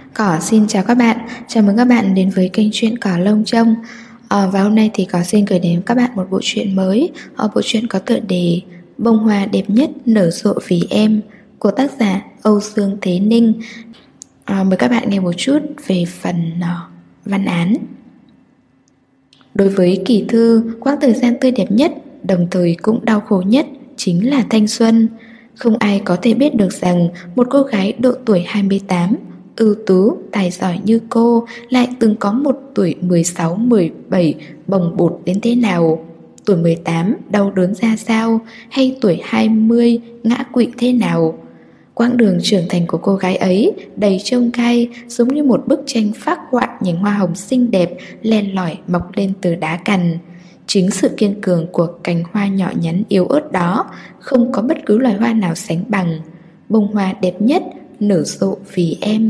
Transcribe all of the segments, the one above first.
Cỏ xin chào các bạn, chào mừng các bạn đến với kênh truyện Cỏ Lông Trông. Và hôm nay thì Cỏ xin gửi đến các bạn một bộ truyện mới. Bộ truyện có tựa đề Bông hoa đẹp nhất nở rộ vì em của tác giả Âu Dương Thế Ninh. Mời các bạn nghe một chút về phần văn án. Đối với Kỳ Thư, quãng thời gian tươi đẹp nhất, đồng thời cũng đau khổ nhất chính là thanh xuân. Không ai có thể biết được rằng một cô gái độ tuổi 28, ưu tú, tài giỏi như cô lại từng có một tuổi 16, 17 bồng bột đến thế nào. Tuổi 18 đau đớn ra sao, hay tuổi 20 ngã quỵ thế nào. Quãng đường trưởng thành của cô gái ấy đầy chông gai, giống như một bức tranh phác họa nhành hoa hồng xinh đẹp len lỏi mọc lên từ đá cằn. Chính sự kiên cường của cành hoa nhỏ nhắn yếu ớt đó không có bất cứ loài hoa nào sánh bằng. Bông hoa đẹp nhất nở rộ vì em.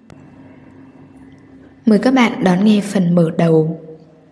Mời các bạn đón nghe phần mở đầu.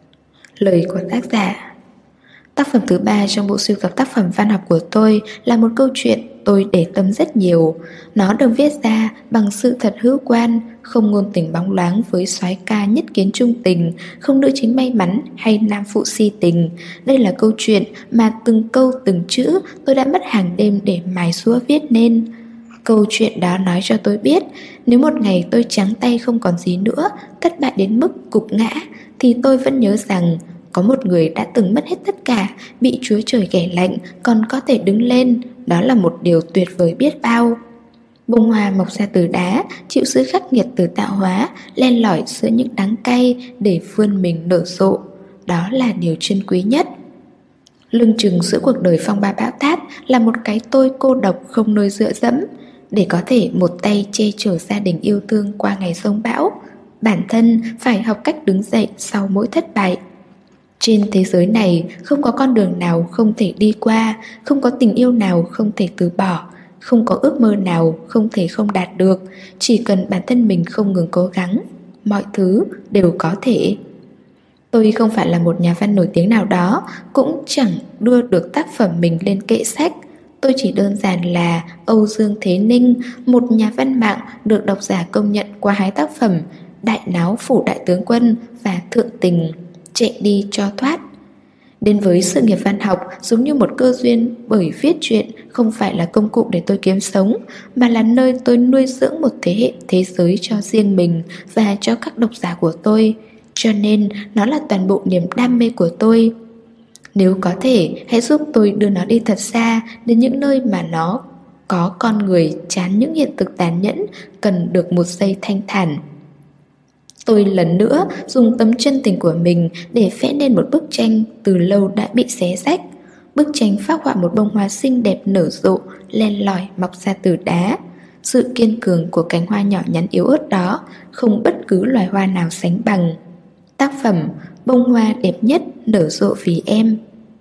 Lời của tác giả. Tác phẩm thứ 3 trong bộ sưu tập tác phẩm văn học của tôi là một câu chuyện tôi để tâm rất nhiều. Nó được viết ra bằng sự thật hữu quan, không ngôn tình bóng loáng với soái ca nhất kiến trung tình, không nữ chính may mắn hay nam phụ si tình. Đây là câu chuyện mà từng câu từng chữ tôi đã mất hàng đêm để mài xúa viết nên. Câu chuyện đó nói cho tôi biết, nếu một ngày tôi trắng tay không còn gì nữa, thất bại đến mức gục ngã, thì tôi vẫn nhớ rằng có một người đã từng mất hết tất cả, bị Chúa Trời ghẻ lạnh, còn có thể đứng lên. Đó là một điều tuyệt vời biết bao. Bông hoa mọc ra từ đá, chịu sự khắc nghiệt từ tạo hóa, len lỏi giữa những đắng cay để vươn mình nở rộ. Đó là điều trân quý nhất. Lưng chừng giữa cuộc đời phong ba bão táp là một cái tôi cô độc không nơi dựa dẫm. Để có thể một tay che chở gia đình yêu thương qua ngày giông bão, bản thân phải học cách đứng dậy sau mỗi thất bại. Trên thế giới này không có con đường nào không thể đi qua, không có tình yêu nào không thể từ bỏ, không có ước mơ nào không thể không đạt được. Chỉ cần bản thân mình không ngừng cố gắng, mọi thứ đều có thể. Tôi không phải là một nhà văn nổi tiếng nào đó, cũng chẳng đưa được tác phẩm mình lên kệ sách. Tôi chỉ đơn giản là Âu Dương Thế Ninh, một nhà văn mạng được độc giả công nhận qua 2 tác phẩm Đại Náo Phủ Đại Tướng Quân và Thượng Tình, Chạy Đi Cho Thoát. Đến với sự nghiệp văn học giống như một cơ duyên, bởi viết truyện không phải là công cụ để tôi kiếm sống, mà là nơi tôi nuôi dưỡng một thế hệ thế giới cho riêng mình và cho các độc giả của tôi. Cho nên nó là toàn bộ niềm đam mê của tôi. Nếu có thể, hãy giúp tôi đưa nó đi thật xa, đến những nơi mà nó có con người chán những hiện thực tàn nhẫn, cần được một giây thanh thản. Tôi lần nữa dùng tấm chân tình của mình để vẽ nên một bức tranh từ lâu đã bị xé rách. Bức tranh phác họa một bông hoa xinh đẹp nở rộ, len lỏi mọc ra từ đá. Sự kiên cường của cánh hoa nhỏ nhắn yếu ớt đó không bất cứ loài hoa nào sánh bằng. Tác phẩm Bông hoa đẹp nhất nở rộ vì em.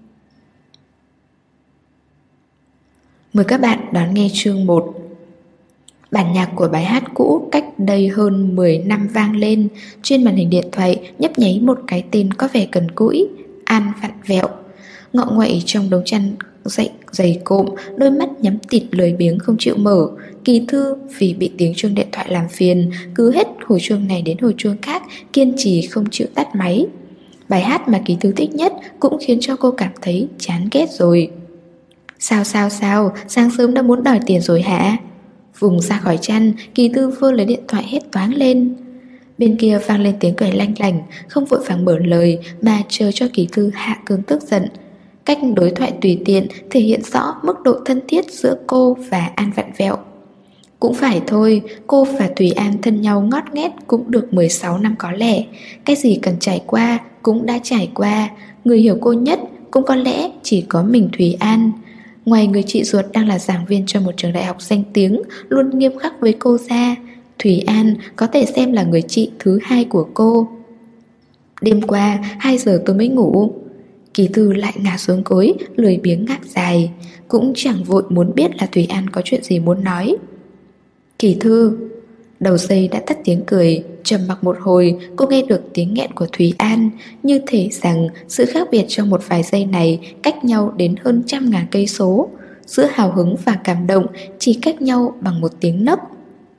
Mời các bạn đón nghe chương 1. Bản nhạc của bài hát cũ cách đây hơn 10 năm vang lên. Trên màn hình điện thoại nhấp nháy một cái tên có vẻ gần gũi: An Vặn Vẹo. Ngọ nguậy trong đống chăn dày cộm, đôi mắt nhắm tịt lười biếng không chịu mở. Kỳ Thư vì bị tiếng chuông điện thoại làm phiền, cứ hết hồi chuông này đến hồi chuông khác, kiên trì không chịu tắt máy. Bài hát mà Kỳ Thư thích nhất cũng khiến cho cô cảm thấy chán ghét rồi. Sao, sáng sớm đã muốn đòi tiền rồi hả? Vùng ra khỏi chăn, Kỳ Thư vơ lấy điện thoại hét toáng lên. Bên kia vang lên tiếng cười lanh lảnh, không vội vàng mở lời mà chờ cho Kỳ Thư hạ cơn tức giận. Cách đối thoại tùy tiện thể hiện rõ mức độ thân thiết giữa cô và An Vặn Vẹo. Cũng phải thôi, cô và Thùy An thân nhau ngót nghét cũng được 16 năm có lẽ. Cái gì cần trải qua cũng đã trải qua. Người hiểu cô nhất cũng có lẽ chỉ có mình Thùy An. Ngoài người chị ruột đang là giảng viên cho một trường đại học danh tiếng, luôn nghiêm khắc với cô ra, Thùy An có thể xem là người chị thứ 2 của cô. Đêm qua 2 giờ tôi mới ngủ. Kỳ Thư lại ngả xuống gối, lười biếng ngáp dài. Cũng chẳng vội muốn biết là Thùy An có chuyện gì muốn nói. Kỳ Thư. Đầu dây đã tắt tiếng cười. Trầm mặc một hồi, cô nghe được tiếng nghẹn của Thùy An, như thể rằng sự khác biệt trong một vài giây này cách nhau đến hơn 100.000 cây số. Giữa hào hứng và cảm động chỉ cách nhau bằng một tiếng nấc.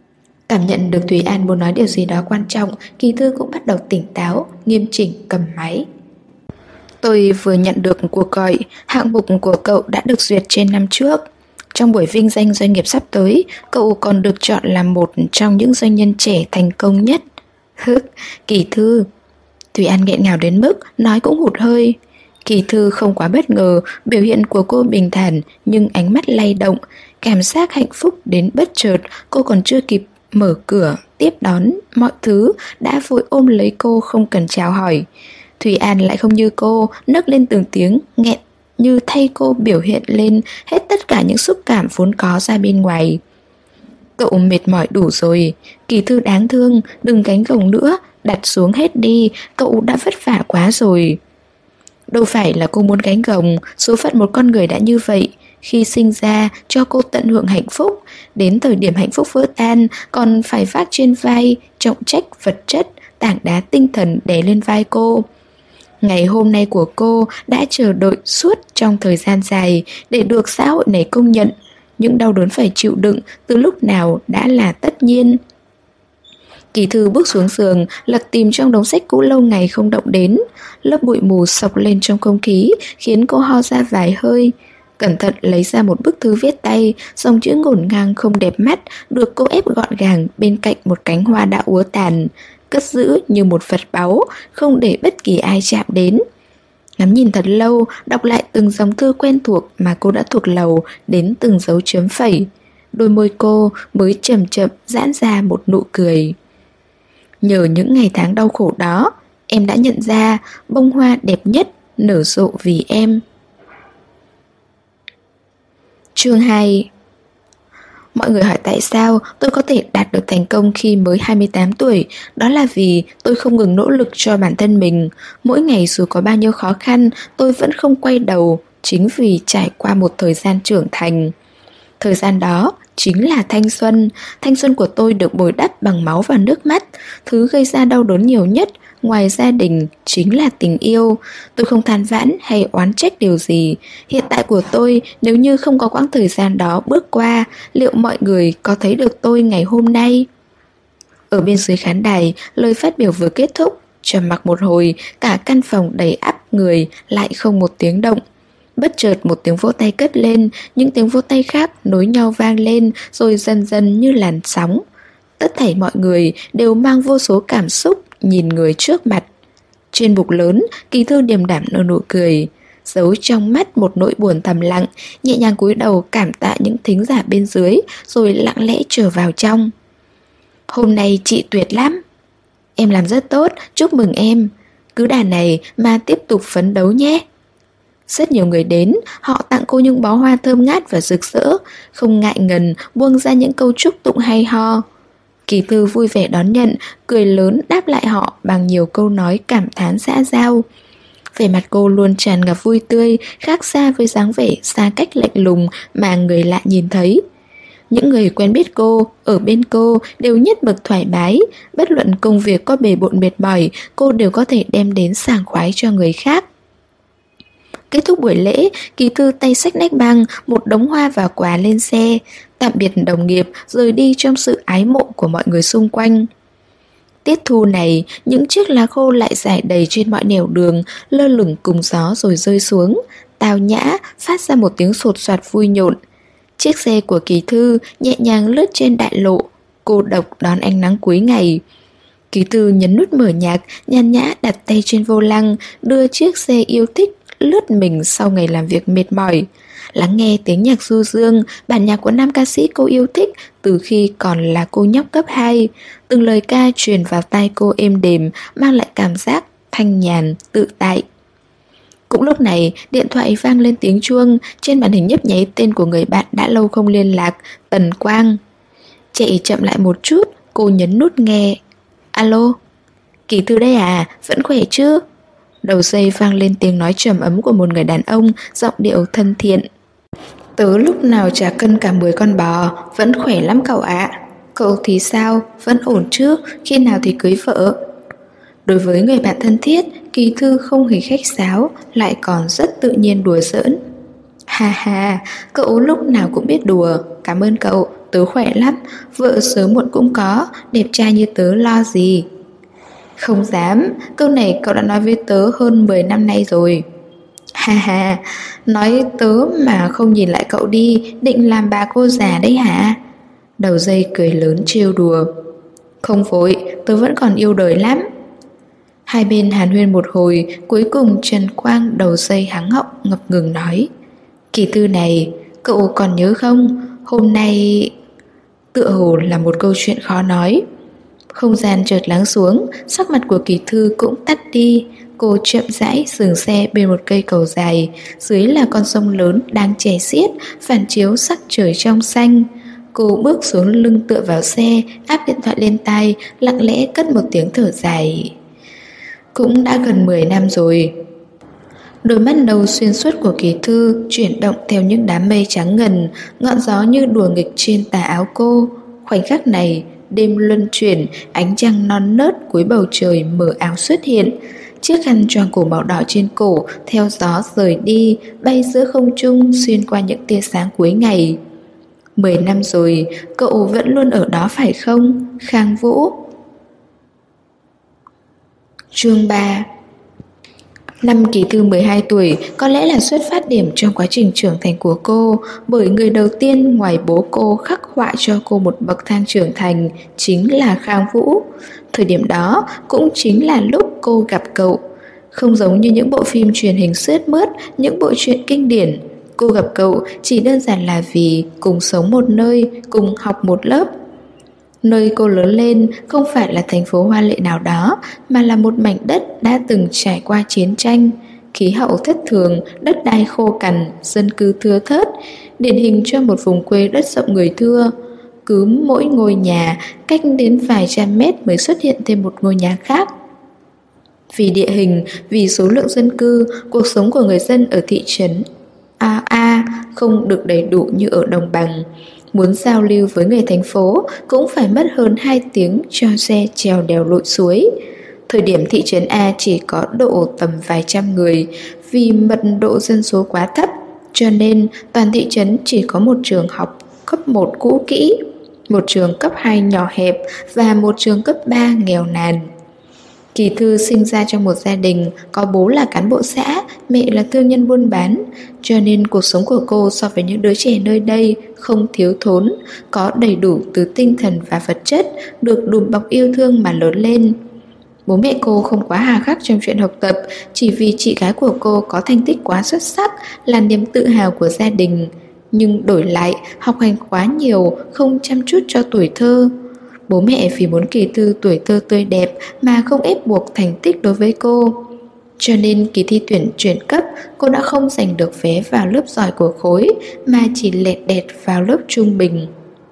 Cảm nhận được Thúy An muốn nói điều gì đó quan trọng, Kỳ Thư cũng bắt đầu tỉnh táo, nghiêm chỉnh cầm máy. Tôi vừa nhận được cuộc gọi, hạng mục của cậu đã được duyệt trên năm trước. Trong buổi vinh danh doanh nghiệp sắp tới, cậu còn được chọn làm một trong những doanh nhân trẻ thành công nhất. Kỳ Thư. Thúy An nghẹn ngào đến mức nói cũng hụt hơi. Kỳ Thư không quá bất ngờ, biểu hiện của cô bình thản nhưng ánh mắt lay động. Cảm giác hạnh phúc đến bất chợt, cô còn chưa kịp mở cửa, tiếp đón, mọi thứ đã vội ôm lấy cô không cần chào hỏi. Thúy An lại không như cô, nấc lên từng tiếng, nghẹn như thay cô biểu hiện lên hết tất cả những xúc cảm vốn có ra bên ngoài. Cậu mệt mỏi đủ rồi, Kỳ Thư đáng thương, đừng gánh gồng nữa, đặt xuống hết đi, cậu đã vất vả quá rồi. Đâu phải là cô muốn gánh gồng, số phận một con người đã như vậy. Khi sinh ra cho cô tận hưởng hạnh phúc, đến thời điểm hạnh phúc vỡ tan còn phải vác trên vai trọng trách vật chất, tảng đá tinh thần đè lên vai cô. Ngày hôm nay của cô đã chờ đợi suốt trong thời gian dài để được xã hội này công nhận. Những đau đớn phải chịu đựng từ lúc nào đã là tất nhiên. Kỳ Thư bước xuống giường, lật tìm trong đống sách cũ lâu ngày không động đến. Lớp bụi mù xộc lên trong không khí khiến cô ho ra vài hơi. Cẩn thận lấy ra một bức thư viết tay, dòng chữ ngổn ngang không đẹp mắt được cô ép gọn gàng bên cạnh một cánh hoa đã úa tàn, cất giữ như một vật báu, không để bất kỳ ai chạm đến. Ngắm nhìn thật lâu, đọc lại từng dòng thư quen thuộc mà cô đã thuộc lầu đến từng dấu chấm phẩy. Đôi môi cô mới chậm chậm giãn ra một nụ cười. Nhờ những ngày tháng đau khổ đó, em đã nhận ra bông hoa đẹp nhất nở rộ vì em. Chương 2. Mọi người hỏi tại sao tôi có thể đạt được thành công khi mới 28 tuổi. Đó là vì tôi không ngừng nỗ lực cho bản thân mình. Mỗi ngày dù có bao nhiêu khó khăn, tôi vẫn không quay đầu, chính vì trải qua một thời gian trưởng thành. Thời gian đó chính là thanh xuân. Thanh xuân của tôi được bồi đắp bằng máu và nước mắt. Thứ gây ra đau đớn nhiều nhất ngoài gia đình chính là tình yêu. Tôi không than vãn hay oán trách điều gì. Hiện tại của tôi, nếu như không có quãng thời gian đó bước qua, liệu mọi người có thấy được tôi ngày hôm nay? Ở bên dưới khán đài, lời phát biểu vừa kết thúc. Trầm mặc một hồi, cả căn phòng đầy ắp người, lại không một tiếng động. Bất chợt một tiếng vỗ tay cất lên, những tiếng vỗ tay khác nối nhau vang lên, rồi dần dần như làn sóng. Tất thảy mọi người đều mang vô số cảm xúc nhìn người trước mặt. Trên bục lớn, Kỳ Thư điềm đạm nở nụ cười, giấu trong mắt một nỗi buồn thầm lặng, nhẹ nhàng cúi đầu cảm tạ những thính giả bên dưới, rồi lặng lẽ trở vào trong. Hôm nay chị tuyệt lắm. Em làm rất tốt, chúc mừng em. Cứ đà này mà tiếp tục phấn đấu nhé. Rất nhiều người đến, họ tặng cô những bó hoa thơm ngát và rực rỡ, không ngại ngần buông ra những câu chúc tụng hay ho. Kỳ Thư vui vẻ đón nhận, cười lớn đáp lại họ bằng nhiều câu nói cảm thán xã giao. Vẻ mặt cô luôn tràn ngập vui tươi, khác xa với dáng vẻ xa cách lạnh lùng mà người lạ nhìn thấy. Những người quen biết cô, ở bên cô đều nhất mực thoải mái, bất luận công việc có bề bộn mệt mỏi, cô đều có thể đem đến sảng khoái cho người khác. Kết thúc buổi lễ, Kỳ Thư tay xách nách băng, một đống hoa và quà lên xe, tạm biệt đồng nghiệp, rời đi trong sự ái mộ của mọi người xung quanh. Tiết thu này, những chiếc lá khô lại rải đầy trên mọi nẻo đường, lơ lửng cùng gió rồi rơi xuống, tao nhã, phát ra một tiếng sột soạt vui nhộn. Chiếc xe của Kỳ Thư nhẹ nhàng lướt trên đại lộ, cô độc đón ánh nắng cuối ngày. Kỳ Thư nhấn nút mở nhạc, nhàn nhã đặt tay trên vô lăng, đưa chiếc xe yêu thích lướt mình sau ngày làm việc mệt mỏi. Lắng nghe tiếng nhạc du dương, bản nhạc của nam ca sĩ cô yêu thích từ khi còn là cô nhóc cấp 2. Từng lời ca truyền vào tai cô êm đềm, mang lại cảm giác thanh nhàn, tự tại. Cũng lúc này, điện thoại vang lên tiếng chuông, trên màn hình nhấp nháy tên của người bạn đã lâu không liên lạc, Tần Quang. Chạy chậm lại một chút, cô nhấn nút nghe. Alo, Kỳ Thư đây à, vẫn khỏe chứ? Đầu dây vang lên tiếng nói trầm ấm của một người đàn ông, giọng điệu thân thiện. Tớ lúc nào chả cân cả 10 con bò, vẫn khỏe lắm cậu ạ. Cậu thì sao, vẫn ổn chứ, khi nào thì cưới vợ? Đối với người bạn thân thiết, Kỳ Thư không hề khách sáo, lại còn rất tự nhiên đùa giỡn. Ha ha, cậu lúc nào cũng biết đùa, cảm ơn cậu, tớ tớ khỏe lắm, vợ sớm muộn cũng có, đẹp trai như tớ lo gì. Không dám, câu này cậu đã nói với tớ hơn 10 năm nay rồi. Ha ha, nói tớ mà không nhìn lại cậu đi, định làm bà cô già đấy hả? Đầu dây cười lớn trêu đùa. Không vội, tớ vẫn còn yêu đời lắm. Hai bên hàn huyên một hồi, cuối cùng Trần Quang đầu dây hắng họng ngập ngừng nói: Kỳ Thư này, cậu còn nhớ không? Hôm nay... Tựa hồ là một câu chuyện khó nói. Không gian chợt lắng xuống, sắc mặt của Kỳ Thư cũng tắt đi. Cô chậm rãi dừng xe bên một cây cầu dài, dưới là con sông lớn đang chảy xiết, phản chiếu sắc trời trong xanh. Cô bước xuống lưng tựa vào xe, áp điện thoại lên tai, lặng lẽ cất một tiếng thở dài. Cũng đã gần 10 năm rồi. Đôi mắt nâu xuyên suốt của Kỳ Thư chuyển động theo những đám mây trắng ngần, ngọn gió như đùa nghịch trên tà áo cô. Khoảnh khắc này, đêm luân chuyển, ánh trăng non nớt cuối bầu trời mờ ảo xuất hiện. Chiếc khăn choàng cổ màu đỏ trên cổ theo gió rời đi, bay giữa không trung xuyên qua những tia sáng cuối ngày. 10 năm rồi, cậu vẫn luôn ở đó phải không, Khang Vũ? Chương 3. Năm Kỳ Thư 12 tuổi có lẽ là xuất phát điểm trong quá trình trưởng thành của cô, bởi người đầu tiên ngoài bố cô khắc họa cho cô một bậc thang trưởng thành chính là Khang Vũ. Thời điểm đó cũng chính là lúc cô gặp cậu. Không giống như những bộ phim truyền hình sướt mướt, những bộ truyện kinh điển, cô gặp cậu chỉ đơn giản là vì cùng sống một nơi, cùng học một lớp. Nơi cô lớn lên không phải là thành phố hoa lệ nào đó, mà là một mảnh đất đã từng trải qua chiến tranh. Khí hậu thất thường, đất đai khô cằn, dân cư thưa thớt, điển hình cho một vùng quê đất rộng người thưa. Cứ mỗi ngôi nhà cách đến vài trăm mét mới xuất hiện thêm một ngôi nhà khác. Vì địa hình, vì số lượng dân cư, cuộc sống của người dân ở thị trấn không được đầy đủ như ở đồng bằng. Muốn giao lưu với người thành phố cũng phải mất hơn 2 tiếng cho xe trèo đèo lội suối. Thời điểm thị trấn A chỉ có độ tầm vài trăm người, vì mật độ dân số quá thấp, cho nên toàn thị trấn chỉ có một trường học cấp 1 cũ kỹ, một trường cấp 2 nhỏ hẹp và một trường cấp 3 nghèo nàn. Kỳ Thư sinh ra trong một gia đình có bố là cán bộ xã, mẹ là thương nhân buôn bán, cho nên cuộc sống của cô so với những đứa trẻ nơi đây không thiếu thốn, có đầy đủ từ tinh thần và vật chất, được đùm bọc yêu thương mà lớn lên. Bố mẹ cô không quá hà khắc trong chuyện học tập, chỉ vì chị gái của cô có thành tích quá xuất sắc là niềm tự hào của gia đình. Nhưng đổi lại, học hành quá nhiều, không chăm chút cho tuổi thơ. Bố mẹ vì muốn Kỳ Thư tuổi thơ tươi đẹp mà không ép buộc thành tích đối với cô. Cho nên kỳ thi tuyển chuyển cấp, cô đã không giành được vé vào lớp giỏi của khối, mà chỉ lẹt đẹt vào lớp trung bình.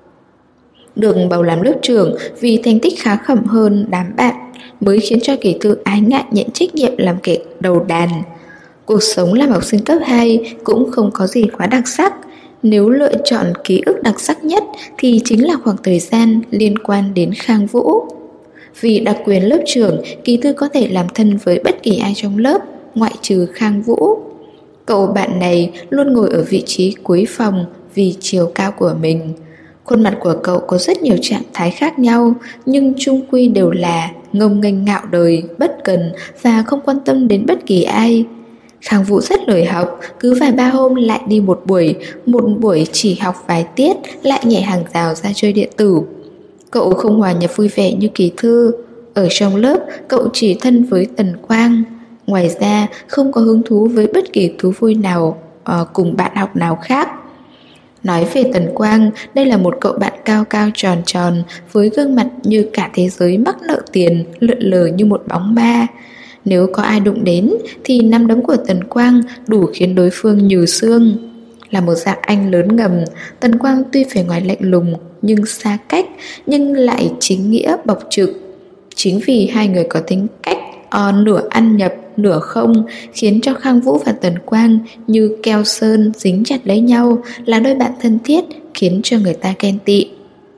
Được bầu làm lớp trưởng vì thành tích khá khẩm hơn đám bạn, mới khiến cho Kỳ Thư ái ngại nhận trách nhiệm làm kẻ đầu đàn. Cuộc sống làm học sinh cấp 2 cũng không có gì quá đặc sắc. Nếu lựa chọn ký ức đặc sắc nhất thì chính là khoảng thời gian liên quan đến Khang Vũ. Vì đặc quyền lớp trưởng, Kỳ Thư có thể làm thân với bất kỳ ai trong lớp, ngoại trừ Khang Vũ. Cậu bạn này luôn ngồi ở vị trí cuối phòng vì chiều cao của mình. Khuôn mặt của cậu có rất nhiều trạng thái khác nhau, nhưng chung quy đều là ngông nghênh ngạo đời, bất cần và không quan tâm đến bất kỳ ai. Khang Vũ rất lười học, cứ vài ba hôm lại đi một buổi chỉ học vài tiết lại nhảy hàng rào ra chơi điện tử. Cậu không hòa nhập vui vẻ như Kỳ Thư. Ở trong lớp, cậu chỉ thân với Tần Quang. Ngoài ra, không có hứng thú với bất kỳ thú vui nào cùng bạn học nào khác. Nói về Tần Quang, đây là một cậu bạn cao cao tròn tròn, với gương mặt như cả thế giới mắc nợ tiền, lượn lờ như một bóng ma. Nếu có ai đụng đến thì nắm đấm của Tần Quang đủ khiến đối phương nhừ xương. Là một dạng anh lớn ngầm, Tần Quang tuy vẻ ngoài lạnh lùng nhưng xa cách, nhưng lại chính nghĩa bộc trực. Chính vì hai người có tính cách nửa ăn nhập nửa không, khiến cho Khang Vũ và Tần Quang như keo sơn dính chặt lấy nhau, là đôi bạn thân thiết, khiến cho người ta ghen tị.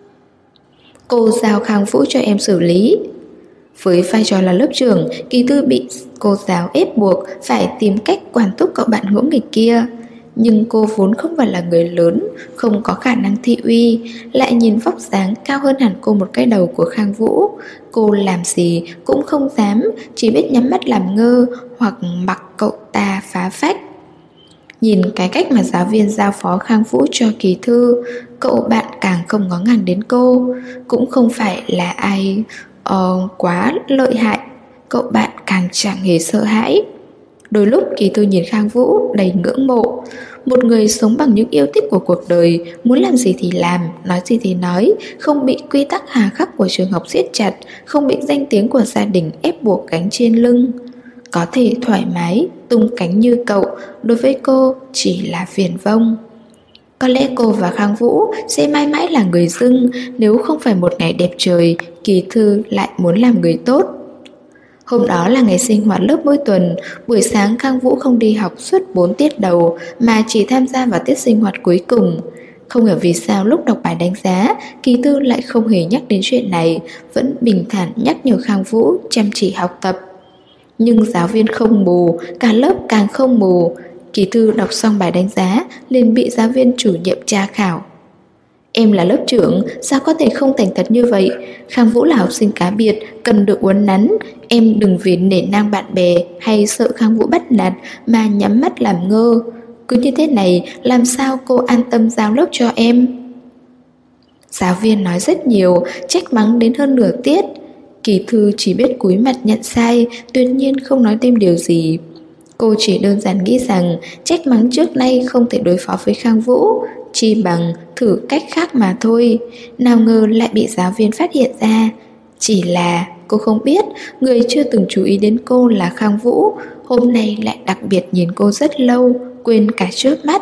Cô giao Khang Vũ cho em xử lý. Với vai trò là lớp trưởng, Kỳ Thư bị cô giáo ép buộc phải tìm cách quản thúc cậu bạn ngỗ nghịch kia. Nhưng cô vốn không phải là người lớn, không có khả năng thị uy, lại nhìn vóc dáng cao hơn hẳn cô một cái đầu của Khang Vũ. Cô làm gì cũng không dám, chỉ biết nhắm mắt làm ngơ hoặc mặc cậu ta phá phách. Nhìn cái cách mà giáo viên giao phó Khang Vũ cho Kỳ Thư, cậu bạn càng không ngó ngàng đến cô. Cũng không phải là ai quá lợi hại, cậu bạn càng chẳng hề sợ hãi. Đôi lúc Kỳ Thư nhìn Khang Vũ đầy ngưỡng mộ. Một người sống bằng những yêu thích của cuộc đời, muốn làm gì thì làm, nói gì thì nói, không bị quy tắc hà khắc của trường học siết chặt, không bị danh tiếng của gia đình ép buộc gánh trên lưng. Có thể thoải mái, tung cánh như cậu, đối với cô chỉ là viển vông. Có lẽ cô và Khang Vũ sẽ mãi mãi là người dưng, nếu không phải một ngày đẹp trời, Kỳ Thư lại muốn làm người tốt. Hôm đó là ngày sinh hoạt lớp mỗi tuần. Buổi sáng Khang Vũ không đi học suốt 4 tiết đầu, mà chỉ tham gia vào tiết sinh hoạt cuối cùng. Không hiểu vì sao lúc đọc bài đánh giá, Kỳ Thư lại không hề nhắc đến chuyện này, vẫn bình thản nhắc nhở Khang Vũ chăm chỉ học tập. Nhưng giáo viên không mù, cả lớp càng không mù. Kỳ Thư đọc xong bài đánh giá liền bị giáo viên chủ nhiệm tra khảo. Em là lớp trưởng, sao có thể không thành thật như vậy? Khang Vũ là học sinh cá biệt, cần được uốn nắn. Em đừng vì nể nang bạn bè hay sợ Khang Vũ bắt nạt mà nhắm mắt làm ngơ. Cứ như thế này, làm sao cô an tâm giao lớp cho em? Giáo viên nói rất nhiều, trách mắng đến hơn nửa tiết. Kỳ Thư chỉ biết cúi mặt nhận sai, tuyệt nhiên không nói thêm điều gì. Cô chỉ đơn giản nghĩ rằng trách mắng trước nay không thể đối phó với Khang Vũ, chỉ bằng thử cách khác mà thôi. Nào ngờ lại bị giáo viên phát hiện ra. Chỉ là cô không biết người chưa từng chú ý đến cô là Khang Vũ, hôm nay lại đặc biệt nhìn cô rất lâu, quên cả trước mắt.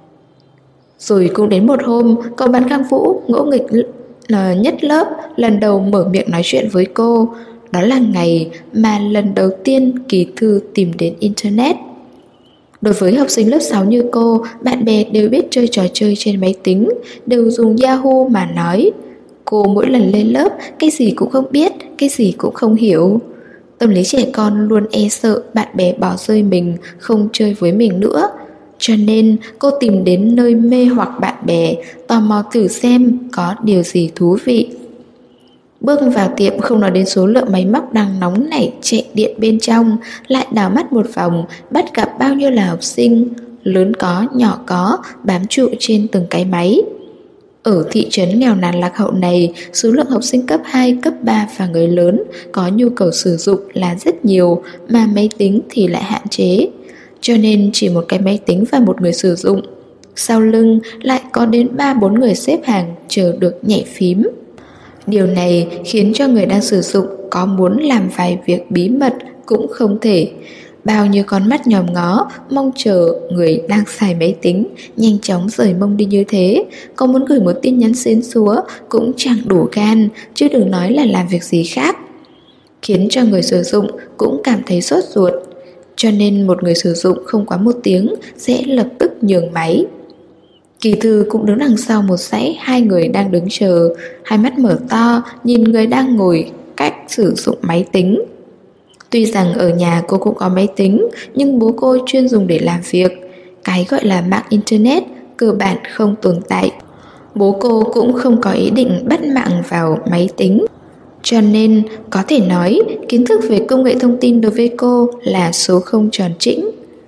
Rồi cũng đến một hôm, cậu bạn Khang Vũ ngỗ nghịch nhất lớp, lần đầu mở miệng nói chuyện với cô. Đó là ngày mà lần đầu tiên Kỳ Thư tìm đến Internet. Đối với học sinh lớp 6 như cô, bạn bè đều biết chơi trò chơi trên máy tính, đều dùng Yahoo mà nói. Cô mỗi lần lên lớp, cái gì cũng không biết, cái gì cũng không hiểu. Tâm lý trẻ con luôn e sợ bạn bè bỏ rơi mình, không chơi với mình nữa. Cho nên cô tìm đến nơi mê hoặc bạn bè, tò mò thử xem có điều gì thú vị. Bước vào tiệm không nói đến số lượng máy móc đang nóng nảy chạy điện bên trong, lại đảo mắt một vòng, bắt gặp bao nhiêu là học sinh, lớn có, nhỏ có, bám trụ trên từng cái máy. Ở thị trấn nghèo nàn lạc hậu này, số lượng học sinh cấp 2, cấp 3 và người lớn có nhu cầu sử dụng là rất nhiều, mà máy tính thì lại hạn chế. Cho nên chỉ một cái máy tính và một người sử dụng. Sau lưng lại có đến 3-4 người xếp hàng chờ được nhảy phím. Điều này khiến cho người đang sử dụng có muốn làm vài việc bí mật cũng không thể. Bao nhiêu con mắt nhòm ngó mong chờ người đang xài máy tính nhanh chóng rời mông đi như thế. Có muốn gửi một tin nhắn xến xúa cũng chẳng đủ gan, chứ đừng nói là làm việc gì khác. Khiến cho người sử dụng cũng cảm thấy sốt ruột. Cho nên một người sử dụng không quá 1 tiếng sẽ lập tức nhường máy. Kỳ Thư cũng đứng đằng sau một dãy 2 người đang đứng chờ, hai mắt mở to nhìn người đang ngồi cách sử dụng máy tính. Tuy rằng ở nhà cô cũng có máy tính, nhưng bố cô chuyên dùng để làm việc. Cái gọi là mạng Internet cơ bản không tồn tại. Bố cô cũng không có ý định bắt mạng vào máy tính. Cho nên có thể nói kiến thức về công nghệ thông tin đối với cô là số không tròn trĩnh.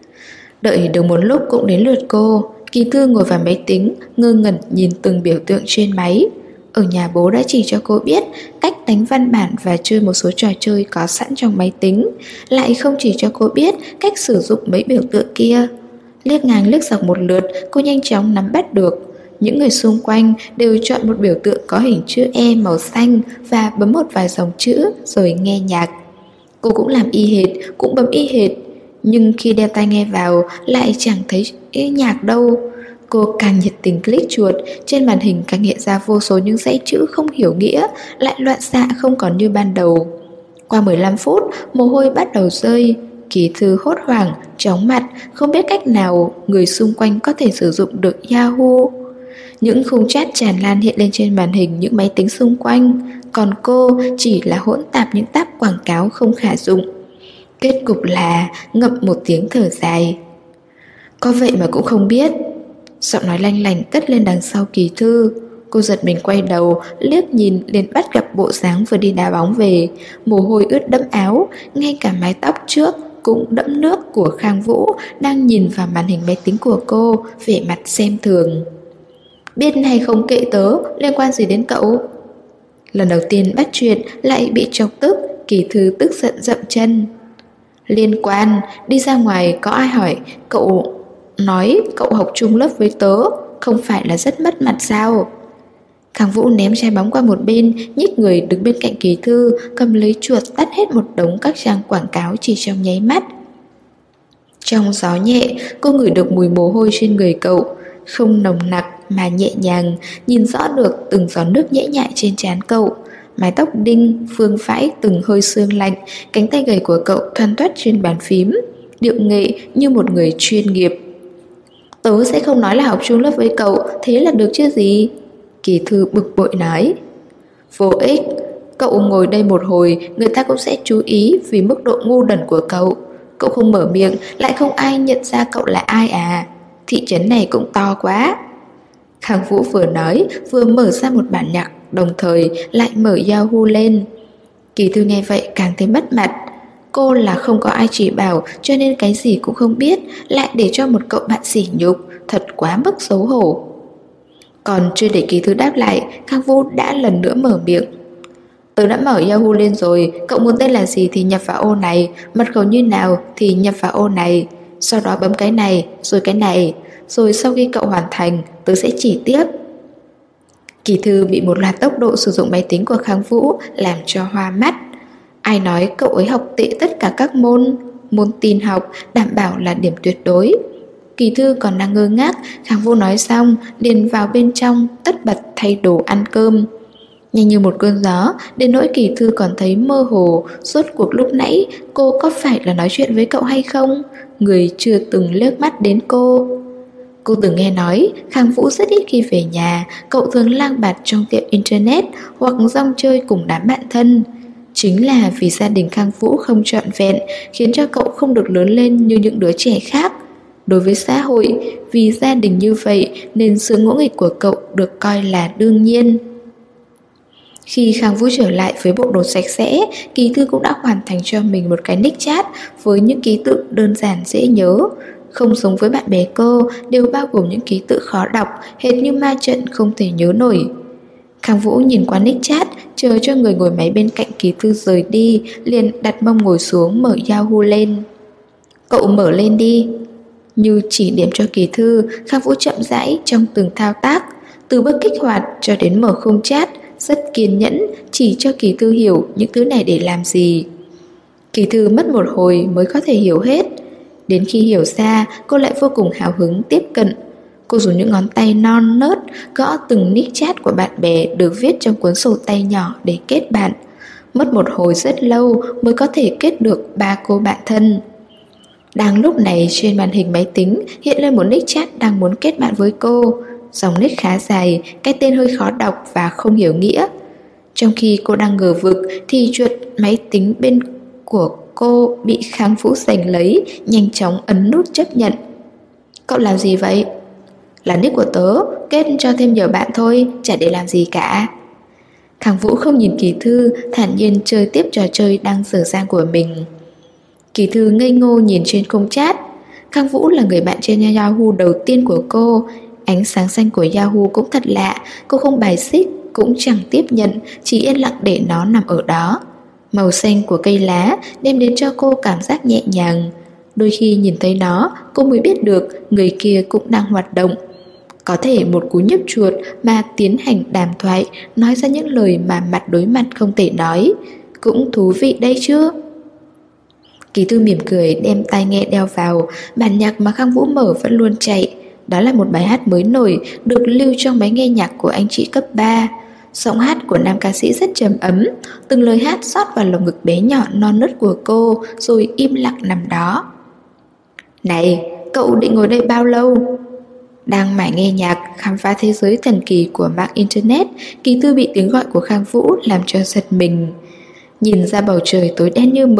Đợi được một lúc cũng đến lượt cô. Kỳ Thư ngồi vào máy tính, ngơ ngẩn nhìn từng biểu tượng trên máy. Ở nhà bố đã chỉ cho cô biết cách đánh văn bản và chơi một số trò chơi có sẵn trong máy tính, lại không chỉ cho cô biết cách sử dụng mấy biểu tượng kia. Liếc ngang liếc dọc một lượt, cô nhanh chóng nắm bắt được. Những người xung quanh đều chọn một biểu tượng có hình chữ E màu xanh và bấm một vài dòng chữ rồi nghe nhạc. Cô cũng làm y hệt, cũng bấm y hệt. Nhưng khi đeo tai nghe vào lại chẳng thấy nhạc đâu. Cô càng nhiệt tình click chuột, trên màn hình càng hiện ra vô số những dãy chữ không hiểu nghĩa, lại loạn xạ không còn như ban đầu. Qua 15 phút, mồ hôi bắt đầu rơi. Kỳ Thư hốt hoảng, chóng mặt, không biết cách nào người xung quanh có thể sử dụng được Yahoo. Những khung chat tràn lan hiện lên trên màn hình những máy tính xung quanh, còn cô chỉ là hỗn tạp những tab quảng cáo không khả dụng. Kết cục là ngậm một tiếng thở dài. Có vậy mà cũng không biết. Giọng nói lanh lảnh cất lên đằng sau Kỳ Thư. Cô giật mình quay đầu, liếc nhìn liền bắt gặp bộ dáng vừa đi đá bóng về, mồ hôi ướt đẫm áo, ngay cả mái tóc trước cũng đẫm nước của Khang Vũ đang nhìn vào màn hình máy tính của cô, vẻ mặt xem thường. Biết hay không kệ tớ, liên quan gì đến cậu? Lần đầu tiên bắt chuyện lại bị chọc tức, Kỳ Thư tức giận dậm chân. Liên quan, đi ra ngoài có ai hỏi cậu nói cậu học chung lớp với tớ, không phải là rất mất mặt sao? Khang Vũ ném trái bóng qua một bên, nhích người đứng bên cạnh Kỳ Thư, cầm lấy chuột tắt hết một đống các trang quảng cáo chỉ trong nháy mắt. Trong gió nhẹ, cô ngửi được mùi mồ hôi trên người cậu, không nồng nặc mà nhẹ nhàng, nhìn rõ được từng giọt nước nhễ nhại trên trán cậu. Mái tóc đinh vương vãi từng hơi sương lạnh, cánh tay gầy của cậu thoăn thoắt trên bàn phím, điệu nghệ như một người chuyên nghiệp. Tớ sẽ không nói là học chung lớp với cậu, thế là được chứ gì? Kỳ Thư bực bội nói. Vô ích, cậu ngồi đây một hồi, người ta cũng sẽ chú ý vì mức độ ngu đần của cậu. Cậu không mở miệng, lại không ai nhận ra cậu là ai à? Thị trấn này cũng to quá. Khang Vũ vừa nói, vừa mở ra một bản nhạc, đồng thời lại mở Yahoo lên. Kỳ Thư nghe vậy càng thấy mất mặt. Cô là không có ai chỉ bảo, cho nên cái gì cũng không biết, lại để cho một cậu bạn sỉ nhục, thật quá mức xấu hổ. Còn chưa để Kỳ Thư đáp lại, Khang Vũ đã lần nữa mở miệng. Tớ đã mở Yahoo lên rồi, cậu muốn tên là gì thì nhập vào ô này, mật khẩu như nào thì nhập vào ô này, sau đó bấm cái này, rồi sau khi cậu hoàn thành, tớ sẽ chỉ tiếp. Kỳ Thư bị một loạt tốc độ sử dụng máy tính của Khang Vũ làm cho hoa mắt. Ai nói cậu ấy học tệ tất cả các môn tin học đảm bảo là điểm tuyệt đối. Kỳ Thư còn đang ngơ ngác, Khang Vũ nói xong liền vào bên trong tất bật thay đồ ăn cơm. Nhanh như một cơn gió, đến nỗi Kỳ Thư còn thấy mơ hồ, rốt cuộc lúc nãy cô có phải là nói chuyện với cậu hay không? Người chưa từng liếc mắt đến cô. Cô từng nghe nói Khang Vũ rất ít khi về nhà, cậu thường lang bạt trong tiệm internet hoặc rong chơi cùng đám bạn thân. Chính là vì gia đình Khang Vũ không trọn vẹn, khiến cho cậu không được lớn lên như những đứa trẻ khác. Đối với xã hội, vì gia đình như vậy nên sự ngỗ nghịch của cậu được coi là đương nhiên. Khi Khang Vũ trở lại với bộ đồ sạch sẽ, Kỳ Thư cũng đã hoàn thành cho mình một cái nick chat với những ký tự đơn giản dễ nhớ. Không giống với bạn bè cô, đều bao gồm những ký tự khó đọc, hệt như ma trận không thể nhớ nổi. Khang Vũ nhìn qua nick chat, chờ cho người ngồi máy bên cạnh Kỳ Thư rời đi, liền đặt mông ngồi xuống mở Yahoo lên. Cậu mở lên đi. Như chỉ điểm cho Kỳ Thư, Khang Vũ chậm rãi trong từng thao tác, từ bước kích hoạt cho đến mở khung chat, rất kiên nhẫn chỉ cho Kỳ Thư hiểu những thứ này để làm gì. Kỳ Thư mất một hồi mới có thể hiểu hết. Đến khi hiểu ra, cô lại vô cùng hào hứng tiếp cận. Cô dùng những ngón tay non nớt gõ từng nick chat của bạn bè được viết trong cuốn sổ tay nhỏ để kết bạn. Mất một hồi rất lâu mới có thể kết được 3 cô bạn thân. Đang lúc này trên màn hình máy tính hiện lên một nick chat đang muốn kết bạn với cô. Dòng nick khá dài, cái tên hơi khó đọc và không hiểu nghĩa. Trong khi cô đang ngờ vực thì chuột máy tính bên của cô bị Khang Vũ giành lấy, nhanh chóng ấn nút chấp nhận. Cậu làm gì vậy? Là nick của tớ, kết cho thêm nhiều bạn thôi, chả để làm gì cả. Khang Vũ không nhìn Kỳ Thư, thản nhiên chơi tiếp trò chơi đang dở dang của mình. Kỳ Thư ngây ngô nhìn trên khung chat. Khang Vũ là người bạn trên Yahoo đầu tiên của cô. Ánh sáng xanh của Yahoo cũng thật lạ, cô không bài xích, cũng chẳng tiếp nhận, chỉ yên lặng để nó nằm ở đó. Màu xanh của cây lá đem đến cho cô cảm giác nhẹ nhàng. Đôi khi nhìn thấy nó, cô mới biết được người kia cũng đang hoạt động. Có thể một cú nhấp chuột mà tiến hành đàm thoại, nói ra những lời mà mặt đối mặt không thể nói. Cũng thú vị đây chứ. Kỳ Thư mỉm cười đem tai nghe đeo vào, bản nhạc mà Khang Vũ mở vẫn luôn chạy. Đó là một bài hát mới nổi, được lưu trong máy nghe nhạc của anh chị cấp 3. Giọng hát của nam ca sĩ rất trầm ấm, từng lời hát xót vào lồng ngực bé nhỏ non nớt của cô, rồi im lặng nằm đó. Này, cậu định ngồi đây bao lâu? Đang mải nghe nhạc, khám phá thế giới thần kỳ của mạng internet, Kỳ Thư bị tiếng gọi của Khang Vũ làm cho giật mình. Nhìn ra bầu trời tối đen như mực,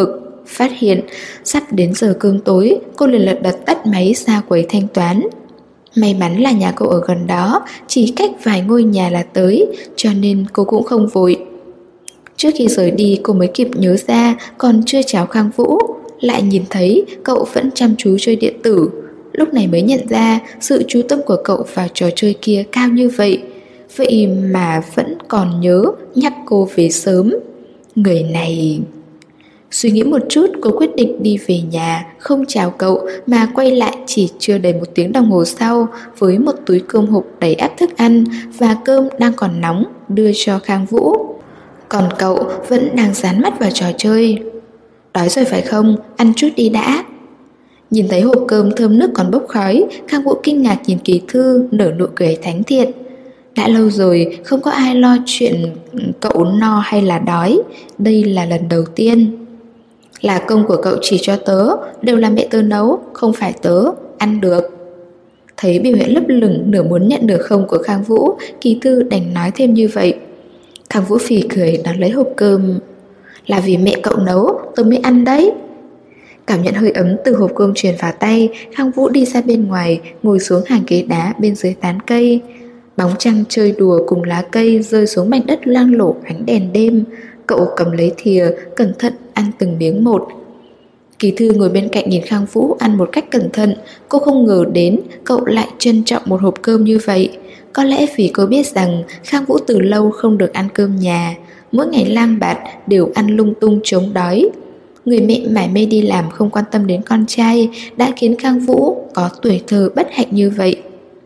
phát hiện sắp đến giờ cơm tối, cô liền lật đật tắt máy ra quầy thanh toán. May mắn là nhà cậu ở gần đó, chỉ cách vài ngôi nhà là tới, cho nên cô cũng không vội. Trước khi rời đi cô mới kịp nhớ ra còn chưa chào Khang Vũ, lại nhìn thấy cậu vẫn chăm chú chơi điện tử. Lúc này mới nhận ra sự chú tâm của cậu vào trò chơi kia cao như vậy. Vậy mà vẫn còn nhớ nhắc cô về sớm. Người này... Suy nghĩ một chút, cô quyết định đi về nhà, không chào cậu mà quay lại chỉ chưa đầy 1 tiếng đồng hồ sau với một túi cơm hộp đầy ắp thức ăn và cơm đang còn nóng đưa cho Khang Vũ. Còn cậu vẫn đang dán mắt vào trò chơi. Đói rồi phải không? Ăn chút đi đã. Nhìn thấy hộp cơm thơm nức còn bốc khói, Khang Vũ kinh ngạc nhìn Kỳ Thư, nở nụ cười thánh thiện. Đã lâu rồi không có ai lo chuyện cậu no hay là đói. Đây là lần đầu tiên. Là công của cậu chỉ cho tớ, đều là mẹ tớ nấu, không phải tớ, ăn được. Thấy biểu hiện lấp lửng nửa muốn nhận nửa không của Khang Vũ, Kỳ Thư đành nói thêm như vậy. Khang Vũ phì cười đón lấy hộp cơm. Là vì mẹ cậu nấu, tớ mới ăn đấy. Cảm nhận hơi ấm từ hộp cơm truyền vào tay, Khang Vũ đi ra bên ngoài, ngồi xuống hàng ghế đá bên dưới tán cây. Bóng trăng chơi đùa cùng lá cây rơi xuống mảnh đất loang lổ ánh đèn đêm. Cậu cầm lấy thìa, cẩn thận ăn từng miếng một. Kỳ Thư ngồi bên cạnh nhìn Khang Vũ ăn một cách cẩn thận. Cô không ngờ đến cậu lại trân trọng một hộp cơm như vậy. Có lẽ vì cô biết rằng Khang Vũ từ lâu không được ăn cơm nhà, mỗi ngày lang bạt đều ăn lung tung chống đói. Người mẹ mải mê đi làm không quan tâm đến con trai đã khiến Khang Vũ có tuổi thơ bất hạnh như vậy.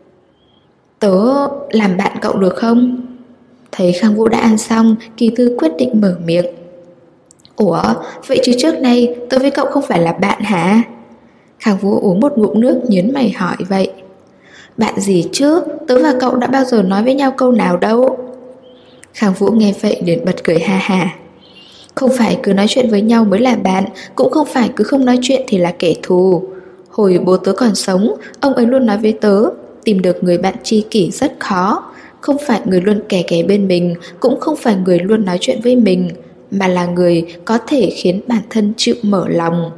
Tớ làm bạn cậu được không? Thấy Khang Vũ đã ăn xong, Kỳ Thư quyết định mở miệng. Ủa, vậy chứ trước nay tớ với cậu không phải là bạn hả? Khang Vũ uống một ngụm nước nhớn mày hỏi vậy. Bạn gì chứ, tớ và cậu đã bao giờ nói với nhau câu nào đâu. Khang Vũ nghe vậy liền bật cười ha ha. Không phải cứ nói chuyện với nhau mới là bạn, cũng không phải cứ không nói chuyện thì là kẻ thù. Hồi bố tớ còn sống, ông ấy luôn nói với tớ, tìm được người bạn tri kỷ rất khó. Không phải người luôn kè kè bên mình, cũng không phải người luôn nói chuyện với mình, mà là người có thể khiến bản thân chịu mở lòng.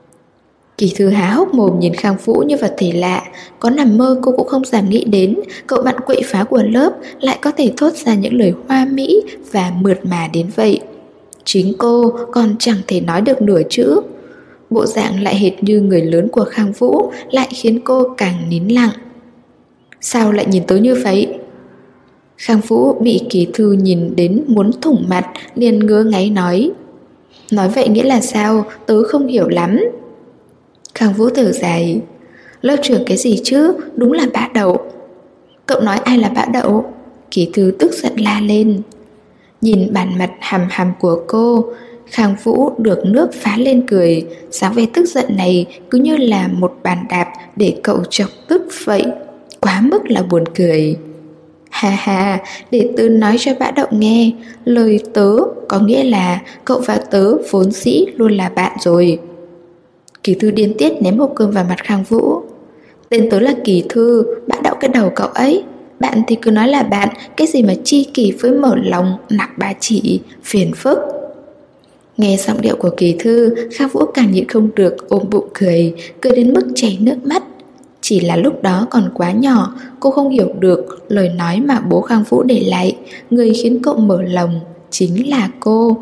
Kỳ Thư há hốc mồm nhìn Khang Vũ như vật thể lạ. Có nằm mơ cô cũng không dám nghĩ đến cậu bạn quậy phá của lớp lại có thể thốt ra những lời hoa mỹ và mượt mà đến vậy. Chính cô còn chẳng thể nói được nửa chữ. Bộ dạng lại hệt như người lớn của Khang Vũ lại khiến cô càng nín lặng. Sao lại nhìn tớ như vậy? Khang Vũ bị Kỳ Thư nhìn đến muốn thủng mặt, liền ngứa ngáy nói. Nói vậy nghĩa là sao? Tớ không hiểu lắm. Khang Vũ thở dài. Lớp trưởng cái gì chứ? Đúng là bã đậu. Cậu nói ai là bã đậu? Kỳ Thư tức giận la lên. Nhìn bản mặt hằm hằm của cô, Khang Vũ được nước phá lên cười. Dáng vẻ tức giận này cứ như là một bàn đạp để cậu chọc tức vậy. Quá mức là buồn cười. Ha ha, để tớ nói cho bã đậu nghe. Lời tớ có nghĩa là cậu và tớ vốn dĩ luôn là bạn rồi. Kỳ Thư điên tiết ném hộp cơm vào mặt Khang Vũ. Tên tớ là Kỳ Thư, bã đậu cái đầu cậu ấy. Bạn thì cứ nói là bạn, cái gì mà chi kỷ với mở lòng, nặng ba chỉ, phiền phức. Nghe giọng điệu của Kỳ Thư, Khang Vũ càng nhịn không được ôm bụng cười, cười đến mức chảy nước mắt. Chỉ là lúc đó còn quá nhỏ, cô không hiểu được lời nói mà bố Khang Vũ để lại. Người khiến cậu mở lòng chính là cô.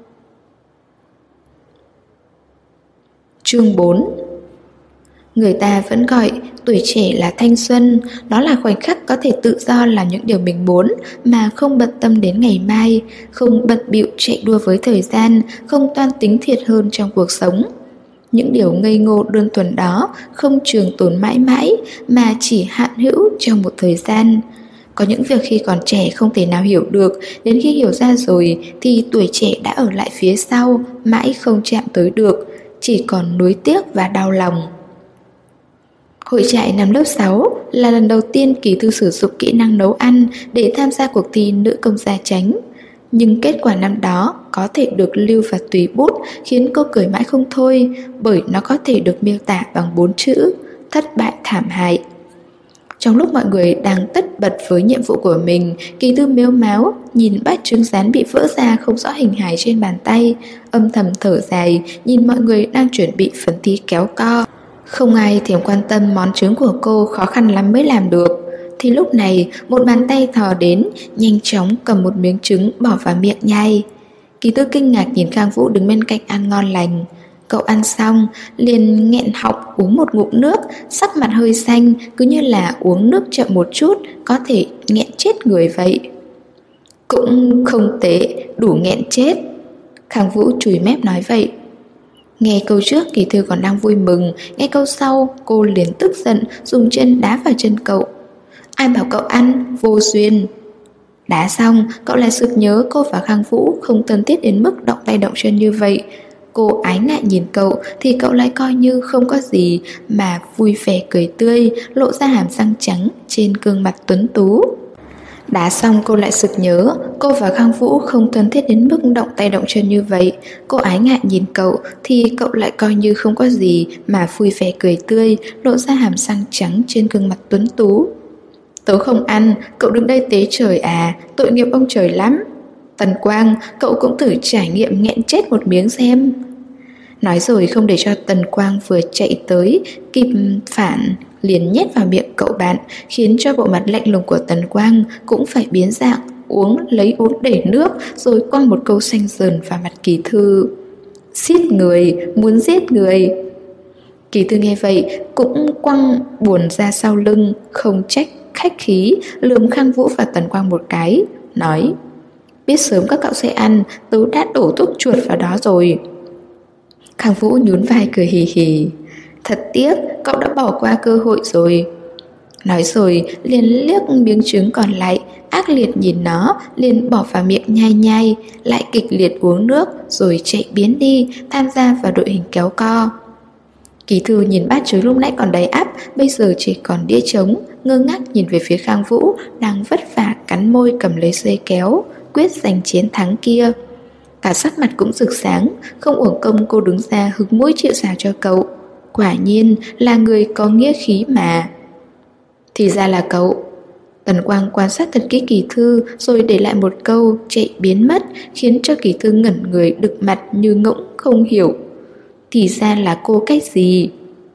Chương 4. Người ta vẫn gọi tuổi trẻ là thanh xuân. Đó là khoảnh khắc có thể tự do làm những điều mình muốn mà không bận tâm đến ngày mai, không bận bịu chạy đua với thời gian, không toan tính thiệt hơn trong cuộc sống. Những điều ngây ngô đơn thuần đó không trường tồn mãi mãi mà chỉ hạn hữu trong một thời gian. Có những việc khi còn trẻ không thể nào hiểu được, đến khi hiểu ra rồi thì tuổi trẻ đã ở lại phía sau, mãi không chạm tới được, chỉ còn nuối tiếc và đau lòng. Hội trại năm lớp 6 là lần đầu tiên Kỳ Thư sử dụng kỹ năng nấu ăn để tham gia cuộc thi nữ công gia chánh. Nhưng kết quả năm đó có thể được lưu vào tùy bút khiến cô cười mãi không thôi, bởi nó có thể được miêu tả bằng 4 chữ: thất bại thảm hại. Trong lúc mọi người đang tất bật với nhiệm vụ của mình, Kỳ Thư mếu máo nhìn bát trứng rán bị vỡ ra không rõ hình hài trên bàn tay, âm thầm thở dài nhìn mọi người đang chuẩn bị phần thi kéo co. Không ai thèm quan tâm món trứng của cô khó khăn lắm mới làm được. Thì lúc này một bàn tay thò đến, nhanh chóng cầm một miếng trứng bỏ vào miệng nhai. Kỳ Thư kinh ngạc nhìn Khang Vũ đứng bên cạnh ăn ngon lành. Cậu ăn xong liền nghẹn họng uống một ngụm nước, sắc mặt hơi xanh, cứ như là uống nước chậm một chút có thể nghẹn chết người vậy. Cũng không tệ, đủ nghẹn chết. Khang Vũ chùi mép nói vậy. Nghe câu trước Kỳ Thư còn đang vui mừng, nghe câu sau cô liền tức giận dùng chân đá vào chân cậu. Ai bảo cậu ăn, vô duyên. Đá xong, cậu lại sực nhớ cô và Khang Vũ không thân thiết đến mức động tay động chân như vậy. Cô ái ngại nhìn cậu thì cậu lại coi như không có gì mà vui vẻ cười tươi, lộ ra hàm răng trắng trên gương mặt tuấn tú. Đá xong cô lại sực nhớ cô và Khang Vũ không thân thiết đến mức động tay động chân như vậy. Cô ái ngại nhìn cậu thì cậu lại coi như không có gì mà vui vẻ cười tươi, lộ ra hàm răng trắng trên gương mặt tuấn tú. Tớ không ăn, cậu đứng đây tế trời à, tội nghiệp ông trời lắm. Tần Quang, cậu cũng thử trải nghiệm nghẹn chết một miếng xem. Nói rồi không để cho Tần Quang vừa chạy tới kịp phản, liền nhét vào miệng cậu bạn, khiến cho bộ mặt lạnh lùng của Tần Quang cũng phải biến dạng, lấy uống để nước rồi quăng một câu xanh dờn vào mặt Kỳ Thư. Giết người, muốn giết người. Kỳ Thư nghe vậy cũng quăng buồn ra sau lưng, không trách khách khí, lườm Khang Vũ và Tần Quang một cái, nói: biết sớm các cậu sẽ ăn, tớ đã đổ thuốc chuột vào đó rồi. Khang Vũ nhún vai cười hì hì. Thật tiếc, cậu đã bỏ qua cơ hội rồi. Nói rồi liền liếc miếng trứng còn lại, ác liệt nhìn nó, liền bỏ vào miệng nhai nhai, lại kịch liệt uống nước rồi chạy biến đi, tham gia vào đội hình kéo co. Kỳ Thư nhìn bát trứng lúc nãy còn đầy ắp, bây giờ chỉ còn đĩa trống, ngơ ngác nhìn về phía Khang Vũ đang vất vả cắn môi cầm lấy dây kéo, quyết giành chiến thắng kia. Cả sắc mặt cũng rực sáng, không uổng công cô đứng ra hứng mũi chịu sào cho cậu. Quả nhiên là người có nghĩa khí mà. Thì ra là cậu. Tần Quang quan sát thật kỹ Kỳ Thư rồi để lại một câu chạy biến mất, khiến cho Kỳ Thư ngẩn người đực mặt như ngỗng không hiểu. Thì ra là cô cách gì?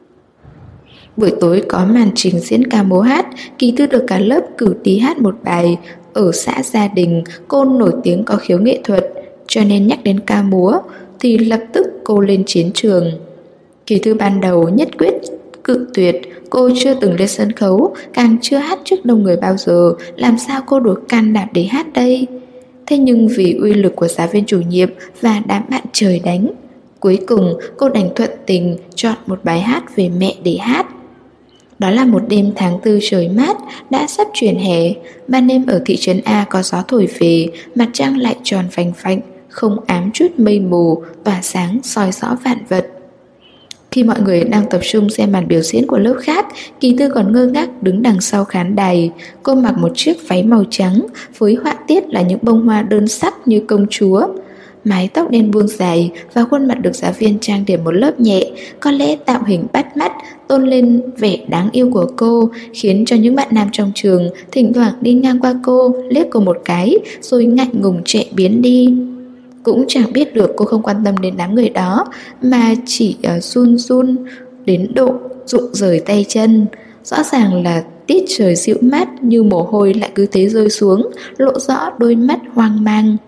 Buổi tối có màn trình diễn ca múa hát, Kỳ Thư được cả lớp cử đi hát một bài. Ở xã Gia Đình, cô nổi tiếng có khiếu nghệ thuật, cho nên nhắc đến ca múa thì lập tức cô lên chiến trường. Kỳ Thư ban đầu nhất quyết cự tuyệt, cô chưa từng lên sân khấu, càng chưa hát trước đông người bao giờ, làm sao cô đủ can đảm để hát đây? Thế nhưng vì uy lực của giáo viên chủ nhiệm và đám bạn trời đánh, cuối cùng cô đành thuận tình chọn một bài hát về mẹ để hát. Đó là một đêm tháng 4 trời mát, đã sắp chuyển hè. Ban đêm ở thị trấn A có gió thổi về, mặt trăng lại tròn phành phạnh, không ám chút mây mù, tỏa sáng soi rõ vạn vật. Khi mọi người đang tập trung xem màn biểu diễn của lớp khác, Kỳ Thư còn ngơ ngác đứng đằng sau khán đài. Cô mặc một chiếc váy màu trắng, với họa tiết là những bông hoa đơn sắc như công chúa. Mái tóc đen buông dài và khuôn mặt được giáo viên trang điểm một lớp nhẹ, có lẽ tạo hình bắt mắt, tôn lên vẻ đáng yêu của cô, khiến cho những bạn nam trong trường thỉnh thoảng đi ngang qua cô, liếc cô một cái, rồi ngại ngùng chạy biến đi. Cũng chẳng biết được cô không quan tâm đến đám người đó, mà chỉ run run đến độ rụng rời tay chân. Rõ ràng là tiết trời dịu mát, như mồ hôi lại cứ thế rơi xuống, lộ rõ đôi mắt hoang mang.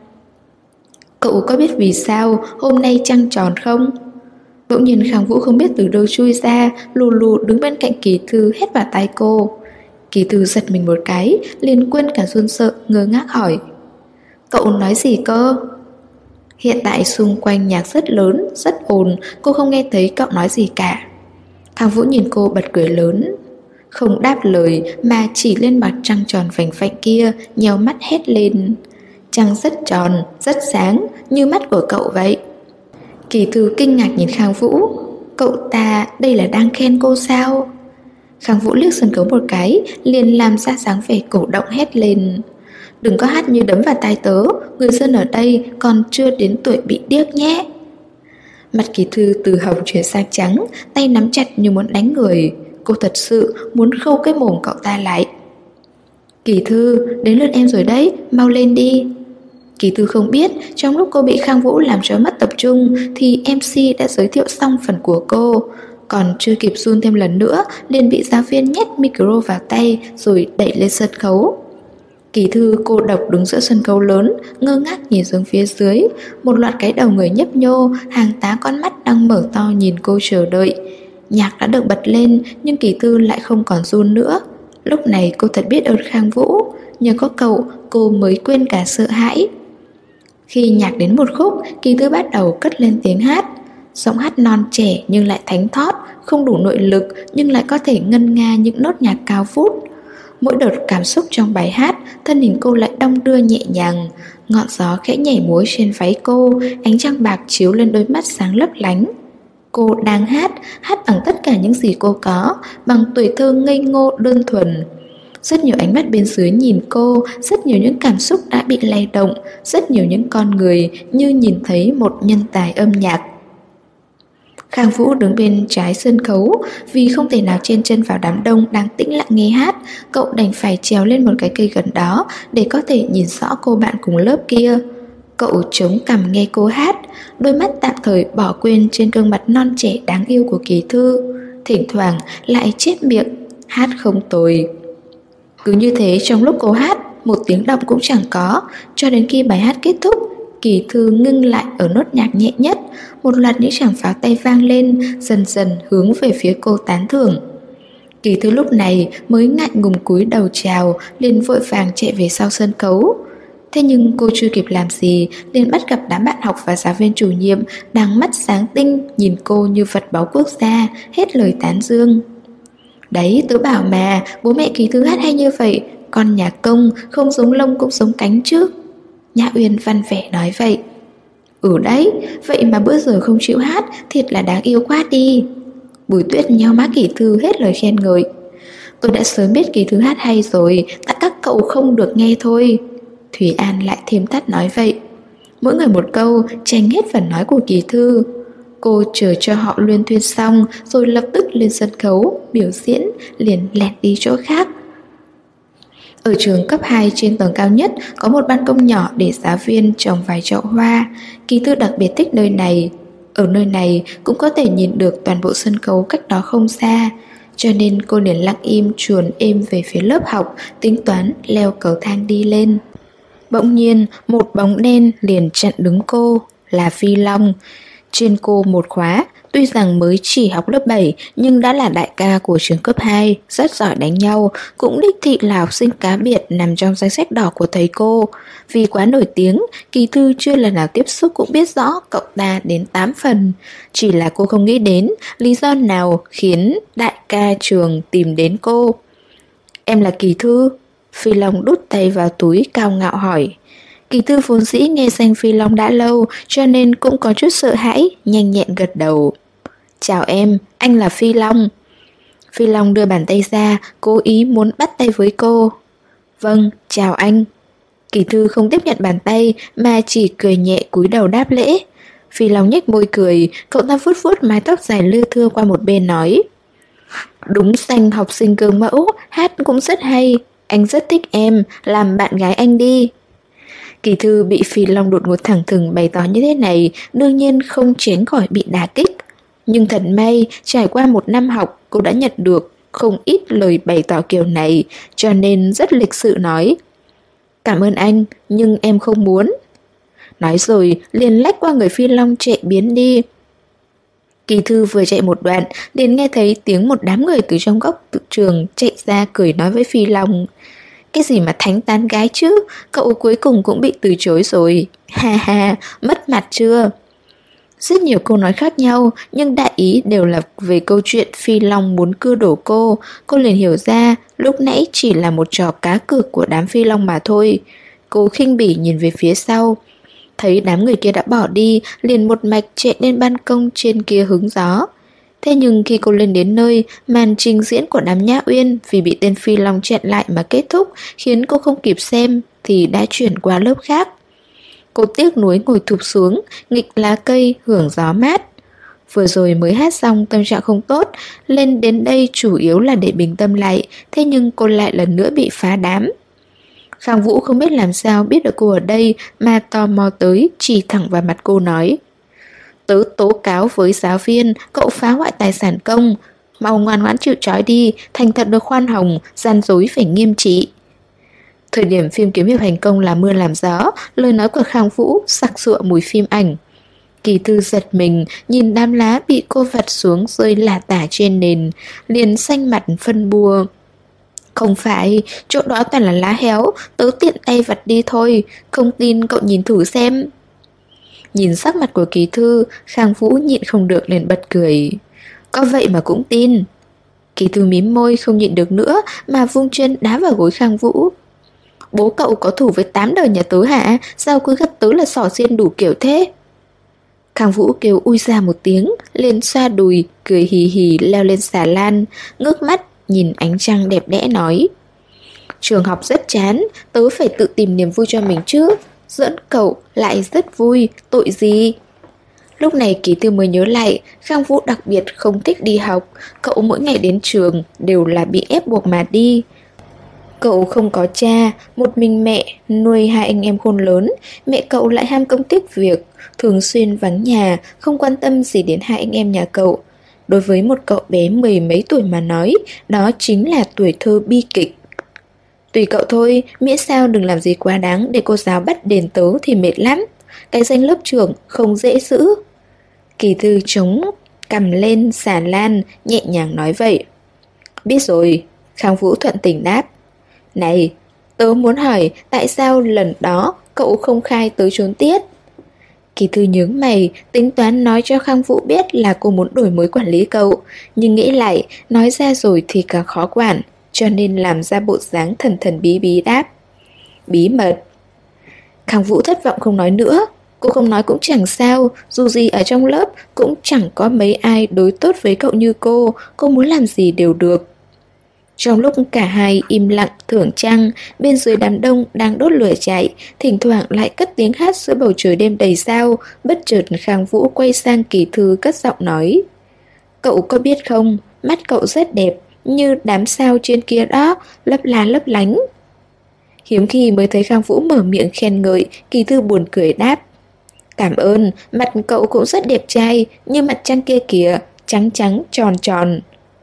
Cậu có biết vì sao hôm nay trăng tròn không? Bỗng nhiên Khang Vũ không biết từ đâu chui ra, lù lù đứng bên cạnh Kỳ Thư hét vào tai cô. Kỳ Thư giật mình một cái, liền quên cả run sợ, ngơ ngác hỏi: cậu nói gì cơ? Hiện tại xung quanh nhạc rất lớn, rất ồn, cô không nghe thấy cậu nói gì cả. Khang Vũ nhìn cô bật cười lớn, không đáp lời mà chỉ lên mặt trăng tròn phành phạnh kia, nheo mắt hét lên: trăng rất tròn, rất sáng, như mắt của cậu vậy. Kỳ Thư kinh ngạc nhìn Khang Vũ. Cậu ta đây là đang khen cô sao? Khang Vũ liếc sân khấu một cái, liền làm ra dáng vẻ cổ động hét lên: đừng có hát như đấm vào tai tớ, người dân ở đây còn chưa đến tuổi bị điếc nhé. Mặt Kỳ Thư từ hồng chuyển sang trắng, tay nắm chặt như muốn đánh người. cô thật sự muốn khâu cái mồm cậu ta lại. Kỳ Thư, đến lượt em rồi đấy, mau lên đi. Kỳ Thư không biết trong lúc cô bị Khang Vũ làm cho mất tập trung thì MC đã giới thiệu xong phần của cô. Còn chưa kịp run thêm lần nữa liền bị giáo viên nhét micro vào tay rồi đẩy lên sân khấu. Kỳ Thư cô độc đứng giữa sân khấu lớn, ngơ ngác nhìn xuống phía dưới. Một loạt cái đầu người nhấp nhô, hàng tá con mắt đang mở to nhìn cô chờ đợi. Nhạc đã được bật lên nhưng Kỳ Thư lại không còn run nữa. Lúc này cô thật biết ơn Khang Vũ, nhờ có cậu cô mới quên cả sợ hãi. Khi nhạc đến một khúc, Kỳ Thư bắt đầu cất lên tiếng hát. Giọng hát non trẻ nhưng lại thánh thót, không đủ nội lực nhưng lại có thể ngân nga những nốt nhạc cao vút. Mỗi đợt cảm xúc trong bài hát, thân hình cô lại đong đưa nhẹ nhàng. Ngọn gió khẽ nhảy múa trên váy cô, ánh trăng bạc chiếu lên đôi mắt sáng lấp lánh. Cô đang hát bằng tất cả những gì cô có, bằng tuổi thơ ngây ngô đơn thuần. Rất nhiều ánh mắt bên dưới nhìn cô, rất nhiều những cảm xúc đã bị lay động, rất nhiều những con người như nhìn thấy một nhân tài âm nhạc. Khang Vũ đứng bên trái sân khấu, vì không thể nào chen chân vào đám đông đang tĩnh lặng nghe hát, cậu đành phải trèo lên một cái cây gần đó để có thể nhìn rõ cô bạn cùng lớp kia. Cậu chống cằm nghe cô hát, đôi mắt tạm thời bỏ quên trên gương mặt non trẻ đáng yêu của Kỳ Thư, thỉnh thoảng lại chép miệng, hát không tồi. Cứ như thế trong lúc cô hát, một tiếng động cũng chẳng có, cho đến khi bài hát kết thúc, Kỳ Thư ngưng lại ở nốt nhạc nhẹ nhất, một loạt những tràng pháo tay vang lên, dần dần hướng về phía cô tán thưởng. Kỳ Thư lúc này mới ngại ngùng cúi đầu chào, liền vội vàng chạy về sau sân khấu. Thế nhưng cô chưa kịp làm gì, liền bắt gặp đám bạn học và giáo viên chủ nhiệm đang mắt sáng tinh nhìn cô như vật báu quốc gia, hết lời tán dương. Đấy, tớ bảo mà, bố mẹ Kỳ Thư hát hay như vậy, con nhà công không giống lông cũng giống cánh chứ. Nhã Uyên văn vẻ nói vậy. Đấy, vậy mà bữa giờ không chịu hát, thiệt là đáng yêu quá đi. Bùi Tuyết nhéo má Kỳ Thư hết lời khen ngợi. Tôi đã sớm biết Kỳ Thư hát hay rồi, tại các cậu không được nghe thôi. Thủy An lại thêm tắt nói vậy. Mỗi người một câu, tranh hết phần nói của Kỳ Thư. Cô chờ cho họ luyên thuyên xong rồi lập tức lên sân khấu biểu diễn, liền lẹt đi chỗ khác. Ở trường cấp 2 trên tầng cao nhất có một ban công nhỏ để giáo viên trồng vài chậu hoa. Kỳ Thư đặc biệt thích nơi này. Ở nơi này cũng có thể nhìn được toàn bộ sân khấu cách đó không xa, cho nên cô liền lặng im chuồn êm về phía lớp học, tính toán leo cầu thang đi lên. Bỗng nhiên một bóng đen liền chặn đứng cô, là Phi Long. Trên cô một khóa, tuy rằng mới chỉ học lớp 7 nhưng đã là đại ca của trường cấp 2, rất giỏi đánh nhau, cũng đích thị là học sinh cá biệt nằm trong danh sách đỏ của thầy cô. Vì quá nổi tiếng, Kỳ Thư chưa lần nào tiếp xúc cũng biết rõ cậu ta đến 8 phần. Chỉ là cô không nghĩ đến lý do nào khiến đại ca trường tìm đến cô. Em là Kỳ Thư? Phi Long đút tay vào túi cao ngạo hỏi. Kỳ Thư vốn dĩ nghe danh Phi Long đã lâu cho nên cũng có chút sợ hãi, nhanh nhẹn gật đầu. Chào em, anh là Phi Long. Phi Long đưa bàn tay ra, cố ý muốn bắt tay với cô. Vâng, chào anh. Kỳ Thư không tiếp nhận bàn tay mà chỉ cười nhẹ cúi đầu đáp lễ. Phi Long nhếch môi cười, cậu ta vuốt vuốt mái tóc dài lưa thưa qua một bên nói. Đúng danh học sinh gương mẫu, hát cũng rất hay. Anh rất thích em, làm bạn gái anh đi. Kỳ Thư bị Phi Long đột ngột thẳng thừng bày tỏ như thế này, đương nhiên không tránh khỏi bị đả kích. Nhưng thật may, trải qua một năm học, cô đã nhận được không ít lời bày tỏ kiểu này, cho nên rất lịch sự nói. Cảm ơn anh, nhưng em không muốn. Nói rồi, liền lách qua người Phi Long chạy biến đi. Kỳ Thư vừa chạy một đoạn, liền nghe thấy tiếng một đám người từ trong góc tự trường chạy ra cười nói với Phi Long. Cái gì mà thánh tán gái chứ, cậu cuối cùng cũng bị từ chối rồi. Ha ha, mất mặt chưa? Rất nhiều câu nói khác nhau, nhưng đại ý đều là về câu chuyện Phi Long muốn cưa đổ cô. Cô liền hiểu ra, lúc nãy chỉ là một trò cá cược của đám Phi Long mà thôi. Cô khinh bỉ nhìn về phía sau. Thấy đám người kia đã bỏ đi, liền một mạch chạy lên ban công trên kia hứng gió. Thế nhưng khi cô lên đến nơi, màn trình diễn của đám Nhã Uyên vì bị tên Phi Long chặn lại mà kết thúc, khiến cô không kịp xem thì đã chuyển qua lớp khác. Cô tiếc nuối ngồi thụp xuống, nghịch lá cây hưởng gió mát. Vừa rồi mới hát xong tâm trạng không tốt, lên đến đây chủ yếu là để bình tâm lại, thế nhưng cô lại lần nữa bị phá đám. Khang Vũ không biết làm sao biết được cô ở đây mà tò mò tới, chỉ thẳng vào mặt cô nói: Tớ tố cáo với giáo viên, cậu phá hoại tài sản công. Mau ngoan ngoãn chịu trói đi, thành thật được khoan hồng, gian dối phải nghiêm trị. Thời điểm phim kiếm hiệp hành công là mưa làm gió, lời nói của Khang Vũ sặc sụa mùi phim ảnh. Kỳ Thư giật mình, nhìn đám lá bị cô vặt xuống rơi lả tả trên nền, liền xanh mặt phân bua. Không phải, chỗ đó toàn là lá héo, tớ tiện tay vặt đi thôi, không tin cậu nhìn thử xem. Nhìn sắc mặt của Kỳ Thư, Khang Vũ nhịn không được liền bật cười. Có vậy mà cũng tin. Kỳ Thư mím môi không nhịn được nữa mà vung chân đá vào gối Khang Vũ. Bố cậu có thù với 8 đời nhà tớ hả? Sao cứ gặp tớ là xỏ xiên đủ kiểu thế? Khang Vũ kêu ui ra một tiếng, lên xoa đùi, cười hì hì leo lên xà lan, ngước mắt nhìn ánh trăng đẹp đẽ nói: Trường học rất chán, tớ phải tự tìm niềm vui cho mình chứ. Giỡn cậu lại rất vui, tội gì? Lúc này Kỳ Thư mới nhớ lại, Khang Vũ đặc biệt không thích đi học, cậu mỗi ngày đến trường đều là bị ép buộc mà đi. Cậu không có cha, một mình mẹ nuôi 2 anh em khôn lớn, mẹ cậu lại ham công tiếc việc, thường xuyên vắng nhà, không quan tâm gì đến 2 anh em nhà cậu. Đối với một cậu bé 10 mấy tuổi mà nói, đó chính là tuổi thơ bi kịch. Tùy cậu thôi, miễn sao đừng làm gì quá đáng để cô giáo bắt đền tớ thì mệt lắm. Cái danh lớp trưởng không dễ giữ. Kỳ Thư chống cằm lên xà lan, nhẹ nhàng nói vậy. Biết rồi, Khang Vũ thuận tình đáp. Này, tớ muốn hỏi tại sao lần đó cậu không khai tới trốn tiết? Kỳ Thư nhướng mày, tính toán nói cho Khang Vũ biết là cô muốn đổi mới quản lý cậu, nhưng nghĩ lại, nói ra rồi thì càng khó quản, cho nên làm ra bộ dáng thần thần bí bí đáp. Bí mật. Khang Vũ thất vọng không nói nữa. Cô không nói cũng chẳng sao, dù gì ở trong lớp cũng chẳng có mấy ai đối tốt với cậu như cô muốn làm gì đều được. Trong lúc cả hai im lặng thưởng trăng, bên dưới đám đông đang đốt lửa chạy, thỉnh thoảng lại cất tiếng hát giữa bầu trời đêm đầy sao, bất chợt Khang Vũ quay sang Kỳ Thư cất giọng nói. Cậu có biết không, mắt cậu rất đẹp, như đám sao trên kia đó, lấp lá lấp lánh. Hiếm khi mới thấy Khang Vũ mở miệng khen ngợi, Kỳ Thư buồn cười đáp. Cảm ơn, mặt cậu cũng rất đẹp trai, như mặt trăng kia kìa, trắng trắng, tròn tròn.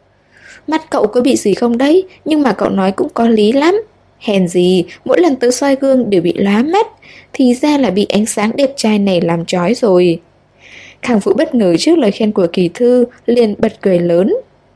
Mắt cậu có bị gì không đấy, nhưng mà cậu nói cũng có lý lắm. Hèn gì, mỗi lần tớ soi gương đều bị lóa mắt, thì ra là bị ánh sáng đẹp trai này làm chói rồi. Khang Vũ bất ngờ trước lời khen của Kỳ Thư, liền bật cười lớn.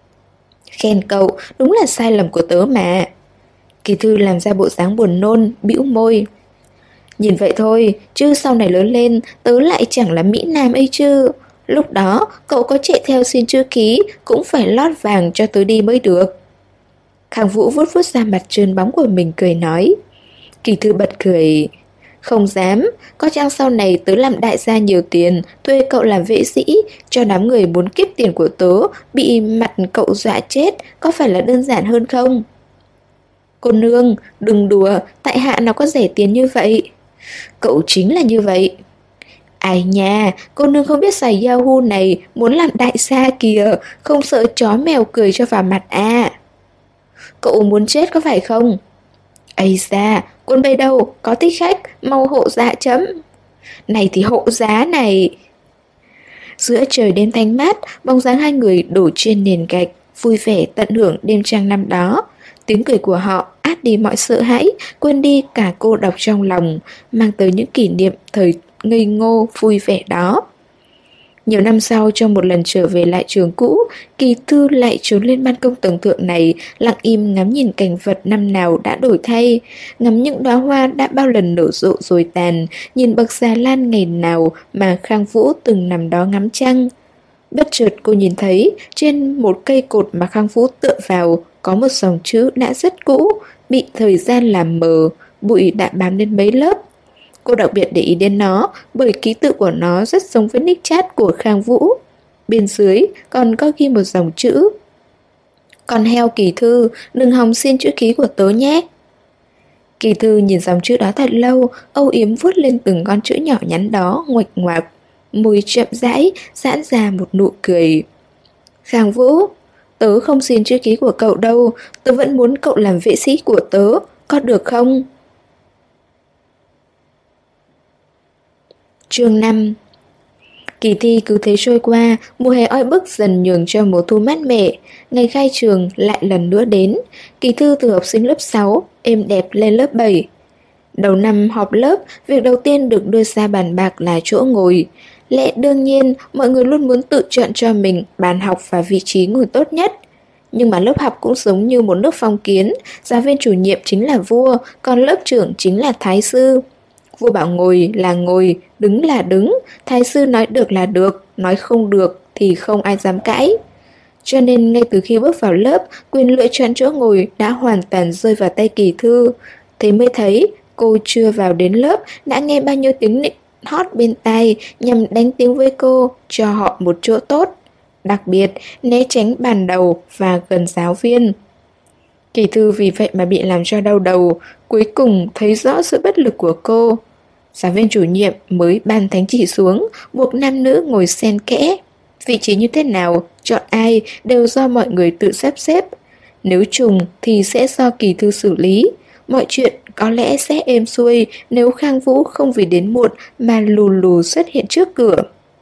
Khen cậu, đúng là sai lầm của tớ mà. Kỳ Thư làm ra bộ dáng buồn nôn, bĩu môi. Nhìn vậy thôi, chứ sau này lớn lên, tớ lại chẳng là Mỹ Nam ấy chứ. Lúc đó, cậu có chạy theo xin chữ ký, cũng phải lót vàng cho tớ đi mới được. Khang Vũ vuốt vuốt da mặt trơn bóng của mình cười nói. Kỳ Thư bật cười. Không dám, có chăng sau này tớ làm đại gia nhiều tiền, thuê cậu làm vệ sĩ, cho đám người muốn kiếp tiền của tớ, bị mặt cậu dọa chết, có phải là đơn giản hơn không? Cô nương, đừng đùa, tại hạ nó có rẻ tiền như vậy. Cậu chính là như vậy. Ai nha, cô nương không biết xài Yahoo này muốn làm đại gia kìa, không sợ chó mèo cười cho vào mặt à. Cậu muốn chết có phải không? Ây da, quân bay đâu, có thích khách, mau hộ dạ chấm. Này thì hộ giá này. Giữa trời đêm thanh mát, bóng dáng hai người đổ trên nền gạch, vui vẻ tận hưởng đêm trăng năm đó. Tiếng cười của họ át đi mọi sợ hãi, quên đi cả cô độc trong lòng, mang tới những kỷ niệm thời ngây ngô vui vẻ đó. Nhiều năm sau, trong một lần trở về lại trường cũ, Kỳ Thư lại trốn lên ban công tầng thượng này, lặng im ngắm nhìn cảnh vật năm nào đã đổi thay, ngắm những đóa hoa đã bao lần nở rộ rồi tàn, nhìn bậc xà lan ngày nào mà Khang Vũ từng nằm đó ngắm trăng. Bất chợt cô nhìn thấy trên một cây cột mà Khang Vũ tựa vào có một dòng chữ đã rất cũ, bị thời gian làm mờ, bụi đã bám lên mấy lớp. Cô đặc biệt để ý đến nó bởi ký tự của nó rất giống với nick chat của Khang Vũ. Bên dưới còn có ghi một dòng chữ. Con heo Kỳ Thư, đừng hòng xin chữ ký của tớ nhé. Kỳ Thư nhìn dòng chữ đó thật lâu, âu yếm vuốt lên từng con chữ nhỏ nhắn đó, nguệch ngoạc. môi chậm rãi, giãn ra một nụ cười. Khang Vũ, tớ không xin chữ ký của cậu đâu, tớ vẫn muốn cậu làm vệ sĩ của tớ, có được không? Chương 5. Kỳ thi cứ thế trôi qua, mùa hè oi bức dần nhường cho mùa thu mát mẻ. Ngày khai trường lại lần nữa đến. Kỳ thư từ học sinh lớp 6, êm đẹp lên lớp 7. Đầu năm họp lớp, việc đầu tiên được đưa ra bàn bạc là chỗ ngồi. Lẽ đương nhiên, mọi người luôn muốn tự chọn cho mình bàn học và vị trí ngồi tốt nhất. Nhưng mà lớp học cũng giống như một nước phong kiến, giáo viên chủ nhiệm chính là vua, còn lớp trưởng chính là thái sư. Vua bảo ngồi là ngồi, đứng là đứng, thái sư nói được là được, nói không được thì không ai dám cãi. Cho nên ngay từ khi bước vào lớp, quyền lựa chọn chỗ ngồi đã hoàn toàn rơi vào tay Kỳ Thư. Thế mới thấy, cô chưa vào đến lớp đã nghe bao nhiêu tiếng nịnh hót bên tai nhằm đánh tiếng với cô, cho họ một chỗ tốt. Đặc biệt, né tránh bàn đầu và gần giáo viên. Kỳ Thư vì vậy mà bị làm cho đau đầu, cuối cùng thấy rõ sự bất lực của cô. Giáo viên chủ nhiệm mới ban thánh chỉ xuống, buộc nam nữ ngồi xen kẽ. Vị trí như thế nào, chọn ai đều do mọi người tự sắp xếp. Nếu trùng thì sẽ do Kỳ Thư xử lý. Mọi chuyện có lẽ sẽ êm xuôi nếu Khang Vũ không vì đến muộn mà lù lù xuất hiện trước cửa.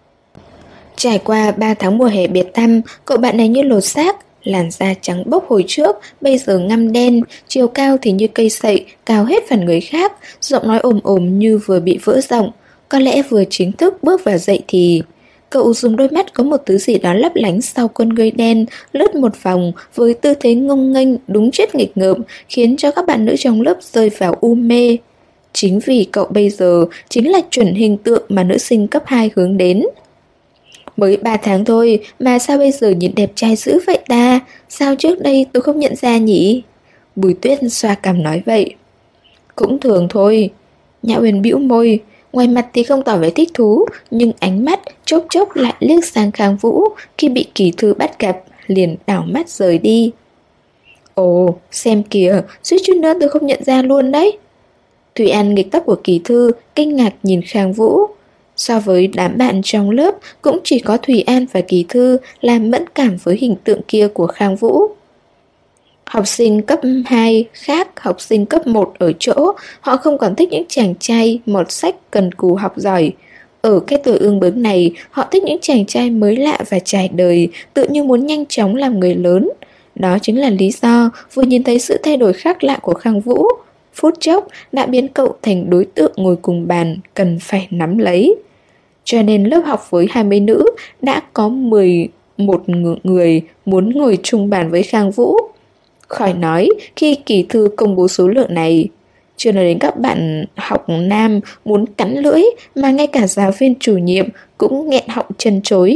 Trải qua 3 tháng mùa hè biệt tăm, cậu bạn này như lột xác, làn da trắng bốc hồi trước, bây giờ ngăm đen, chiều cao thì như cây sậy, cao hết phần người khác, giọng nói ồm ồm như vừa bị vỡ giọng, có lẽ vừa chính thức bước vào dậy thì. Cậu dùng đôi mắt có một thứ gì đó lấp lánh sau con ngươi đen, lướt một vòng với tư thế ngông nghênh đúng chết nghịch ngợm, khiến cho các bạn nữ trong lớp rơi vào u mê. Chính vì cậu bây giờ chính là chuẩn hình tượng mà nữ sinh cấp 2 hướng đến. Mới 3 tháng thôi mà sao bây giờ nhìn đẹp trai dữ vậy ta? Sao trước đây tôi không nhận ra nhỉ? Bùi Tuyết xoa cằm nói vậy. Cũng thường thôi. Nhã Uyên bĩu môi, ngoài mặt thì không tỏ vẻ thích thú, nhưng ánh mắt chốc chốc lại liếc sang Khang Vũ, khi bị Kỳ Thư bắt gặp, liền đảo mắt rời đi. Ồ, xem kìa, suýt chút nữa tôi không nhận ra luôn đấy. Thủy An nghịch tóc của Kỳ Thư, kinh ngạc nhìn Khang Vũ. So với đám bạn trong lớp, cũng chỉ có Thủy An và Kỳ Thư là mẫn cảm với hình tượng kia của Khang Vũ. Học sinh cấp 2 khác học sinh cấp 1 ở chỗ, họ không còn thích những chàng trai mọt sách cần cù học giỏi. Ở cái tuổi ương bướng này, họ thích những chàng trai mới lạ và trải đời, tự như muốn nhanh chóng làm người lớn. Đó chính là lý do vừa nhìn thấy sự thay đổi khác lạ của Khang Vũ, phút chốc đã biến cậu thành đối tượng ngồi cùng bàn cần phải nắm lấy. Cho nên lớp học với 20 nữ đã có 11 người muốn ngồi chung bàn với Khang Vũ. Khỏi nói khi Kỳ Thư công bố số lượng này, chưa nói đến các bạn học nam muốn cắn lưỡi, mà ngay cả giáo viên chủ nhiệm cũng nghẹn họng chân chối.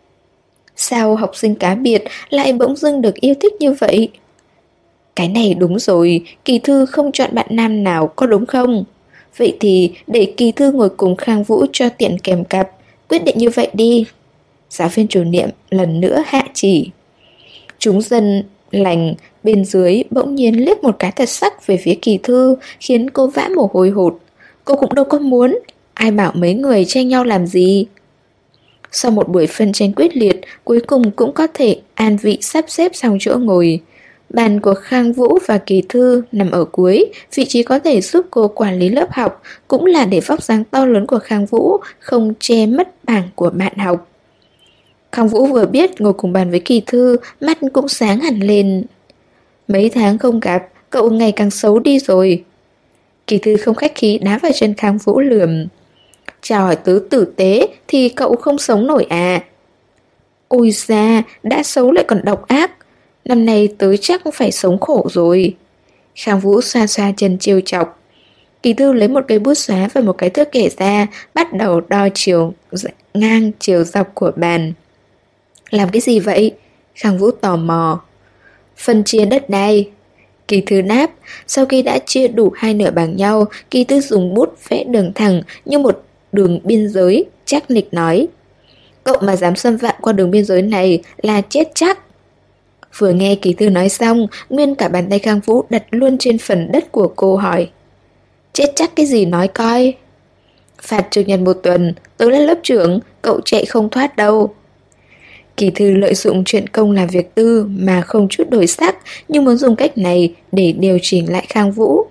Sao học sinh cá biệt lại bỗng dưng được yêu thích như vậy? Cái này đúng rồi, Kỳ Thư không chọn bạn nam nào có đúng không? Vậy thì để Kỳ Thư ngồi cùng Khang Vũ cho tiện kèm cặp, quyết định như vậy đi. Giáo viên chủ nhiệm lần nữa hạ chỉ. Chúng dân lành bên dưới bỗng nhiên liếc một cái thật sắc về phía Kỳ Thư, khiến cô vã mồ hôi hột. Cô cũng đâu có muốn, ai bảo mấy người tranh nhau làm gì. Sau một buổi phân tranh quyết liệt, cuối cùng cũng có thể an vị sắp xếp xong chỗ ngồi. Bàn của Khang Vũ và Kỳ Thư nằm ở cuối, vị trí có thể giúp cô quản lý lớp học, cũng là để vóc dáng to lớn của Khang Vũ không che mất bảng của bạn học. Khang Vũ vừa biết ngồi cùng bàn với Kỳ Thư, mắt cũng sáng hẳn lên. Mấy tháng không gặp, cậu ngày càng xấu đi rồi. Kỳ Thư không khách khí đá vào chân Khang Vũ lườm. Chào hỏi tớ tử tế thì cậu không sống nổi à? Ôi da, đã xấu lại còn độc ác. Năm nay tớ chắc phải sống khổ rồi. Khang Vũ xoa xoa chân trêu chọc. Kỳ Thư lấy một cây bút xóa và một cái thước kẻ ra, bắt đầu đo chiều ngang chiều dọc của bàn. Làm cái gì vậy? Khang Vũ tò mò. Phân chia đất đai. Kỳ Thư đáp. Sau khi đã chia đủ hai nửa bằng nhau, Kỳ Thư dùng bút vẽ đường thẳng như một đường biên giới, chắc nịch nói. Cậu mà dám xâm phạm qua đường biên giới này là chết chắc. Vừa nghe Kỳ Thư nói xong, nguyên cả bàn tay Khang Vũ đặt luôn trên phần đất của cô hỏi. Chết chắc cái gì nói coi? Phạt trực nhật 1 tuần, tớ là lớp trưởng, cậu chạy không thoát đâu. Kỳ thư lợi dụng chuyện công là việc tư mà không chút đổi sắc, nhưng muốn dùng cách này để điều chỉnh lại Khang Vũ.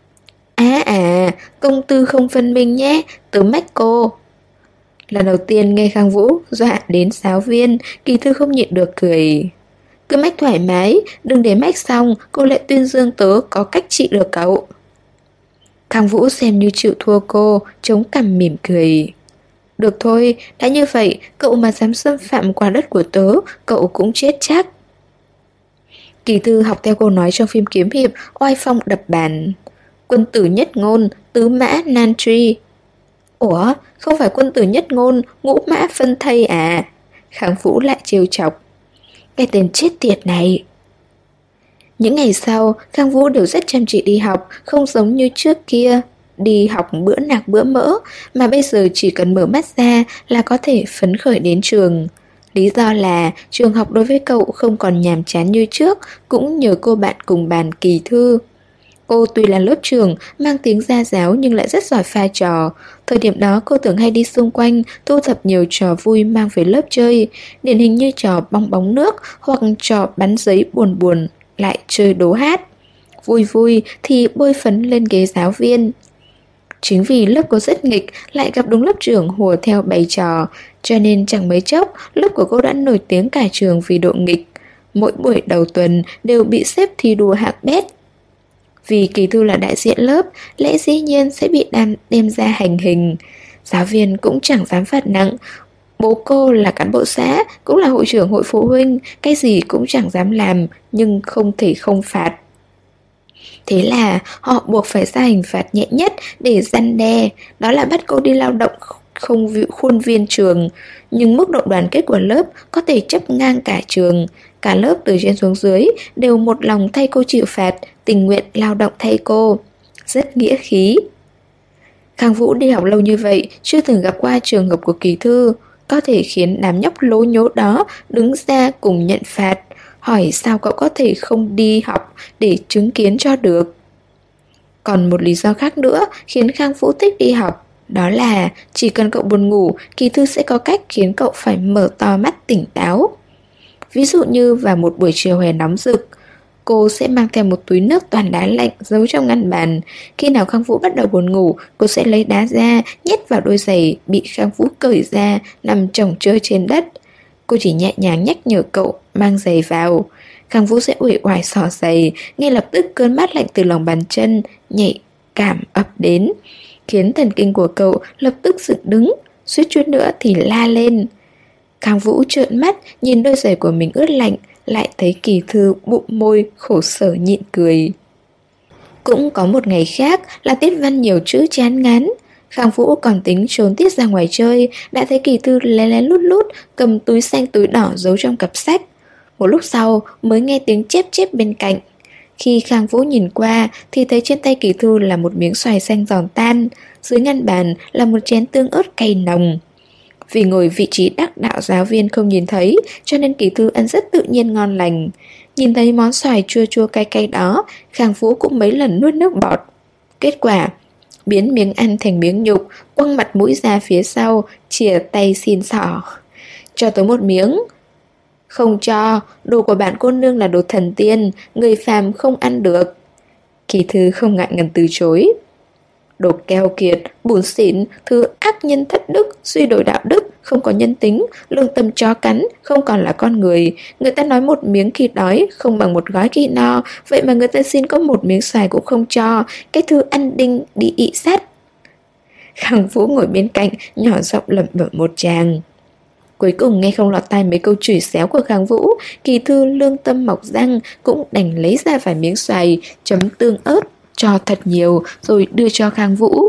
Công tư không phân minh nhé, tớ mách cô. Lần đầu tiên nghe Khang Vũ dọa đến giáo viên, Kỳ thư không nhịn được cười. Cứ mách thoải mái, đừng để mách xong cô lại tuyên dương tớ có cách trị được cậu. Khang Vũ xem như chịu thua cô, chống cằm mỉm cười. Được thôi, đã như vậy, cậu mà dám xâm phạm qua đất của tớ, cậu cũng chết chắc. Kỳ thư học theo cô nói trong phim kiếm hiệp, oai phong đập bàn. Quân tử nhất ngôn, tứ mã nan truy. Ủa, không phải quân tử nhất ngôn, ngũ mã phân thây à? Khang Vũ lại trêu chọc. Cái tên chết tiệt này. Những ngày sau, Khang Vũ đều rất chăm chỉ đi học, không giống như trước kia. Đi học bữa nạc bữa mỡ, mà bây giờ chỉ cần mở mắt ra là có thể phấn khởi đến trường. Lý do là trường học đối với cậu không còn nhàm chán như trước, cũng nhờ cô bạn cùng bàn Kỳ thư. Cô tuy là lớp trưởng, mang tiếng gia giáo nhưng lại rất giỏi pha trò. Thời điểm đó cô thường hay đi xung quanh, thu thập nhiều trò vui mang về lớp chơi, điển hình như trò bong bóng nước hoặc trò bắn giấy buồn buồn, lại chơi đố hát. Vui vui thì bôi phấn lên ghế giáo viên. Chính vì lớp cô rất nghịch, lại gặp đúng lớp trưởng hùa theo bày trò, cho nên chẳng mấy chốc lớp của cô đã nổi tiếng cả trường vì độ nghịch. Mỗi buổi đầu tuần đều bị xếp thi đua hạng bét. Vì Kỳ thư là đại diện lớp, lẽ dĩ nhiên sẽ bị đem ra hành hình. Giáo viên cũng chẳng dám phạt nặng. Bố cô là cán bộ xã, cũng là hội trưởng hội phụ huynh, cái gì cũng chẳng dám làm, nhưng không thể không phạt. Thế là họ buộc phải ra hình phạt nhẹ nhất để răn đe, đó là bắt cô đi lao động không khuôn viên trường. Nhưng mức độ đoàn kết của lớp có thể chấp ngang cả trường. Cả lớp từ trên xuống dưới đều một lòng thay cô chịu phạt, tình nguyện lao động thay cô. Rất nghĩa khí. Khang Vũ đi học lâu như vậy, chưa từng gặp qua trường hợp của Kỳ thư, có thể khiến đám nhóc lố nhố đó đứng ra cùng nhận phạt. Hỏi sao cậu có thể không đi học để chứng kiến cho được. Còn một lý do khác nữa khiến Khang Vũ thích đi học, đó là chỉ cần cậu buồn ngủ, Kỳ thư sẽ có cách khiến cậu phải mở to mắt tỉnh táo. Ví dụ như vào một buổi chiều hè nóng rực, cô sẽ mang theo một túi nước toàn đá lạnh giấu trong ngăn bàn. Khi nào Khang Vũ bắt đầu buồn ngủ, cô sẽ lấy đá ra, nhét vào đôi giày bị Khang Vũ cởi ra, nằm chồng chơi trên đất. Cô chỉ nhẹ nhàng nhắc nhở cậu mang giày vào. Khang Vũ sẽ uể oải xỏ giày, ngay lập tức cơn mát lạnh từ lòng bàn chân nhạy cảm ập đến, khiến thần kinh của cậu lập tức dựng đứng, suýt chút nữa thì la lên. Khang Vũ trợn mắt nhìn đôi giày của mình ướt lạnh, lại thấy Kỳ thư bụng môi khổ sở nhịn cười. Cũng có một ngày khác là tiết văn nhiều chữ chán ngán. Khang Vũ còn tính trốn tiết ra ngoài chơi, đã thấy Kỳ thư lén lén lút lút cầm túi xanh túi đỏ giấu trong cặp sách. Một lúc sau mới nghe tiếng chép chép bên cạnh. Khi Khang Vũ nhìn qua thì thấy trên tay Kỳ thư là một miếng xoài xanh giòn tan, dưới ngăn bàn là một chén tương ớt cay nồng. Vì ngồi vị trí đắc đạo giáo viên không nhìn thấy, cho nên Kỳ thư ăn rất tự nhiên ngon lành. Nhìn thấy món xoài chua chua cay cay đó, Khang Vũ cũng mấy lần nuốt nước bọt. Kết quả biến miếng ăn thành miếng nhục, quăng mặt mũi ra phía sau, chìa tay xin xỏ. Cho tớ một miếng. Không cho, đồ của bạn cô nương là đồ thần tiên, người phàm không ăn được. Kỳ thư không ngại ngần từ chối. Đồ keo kiệt, bủn xỉn, thứ ác nhân thất đức, suy đồi đạo đức, không có nhân tính, lương tâm chó cắn, không còn là con người. Người ta nói một miếng khi đói không bằng một gói khi no, vậy mà người ta xin có một miếng xoài cũng không cho, cái thứ ăn đinh đi ị sắt. Khang Vũ ngồi bên cạnh, nhỏ giọng lẩm bẩm một tràng. Cuối cùng nghe không lọt tai mấy câu chửi xéo của Khang Vũ, Kỳ thư lương tâm mọc răng cũng đành lấy ra vài miếng xoài, chấm tương ớt, cho thật nhiều rồi đưa cho Khang Vũ.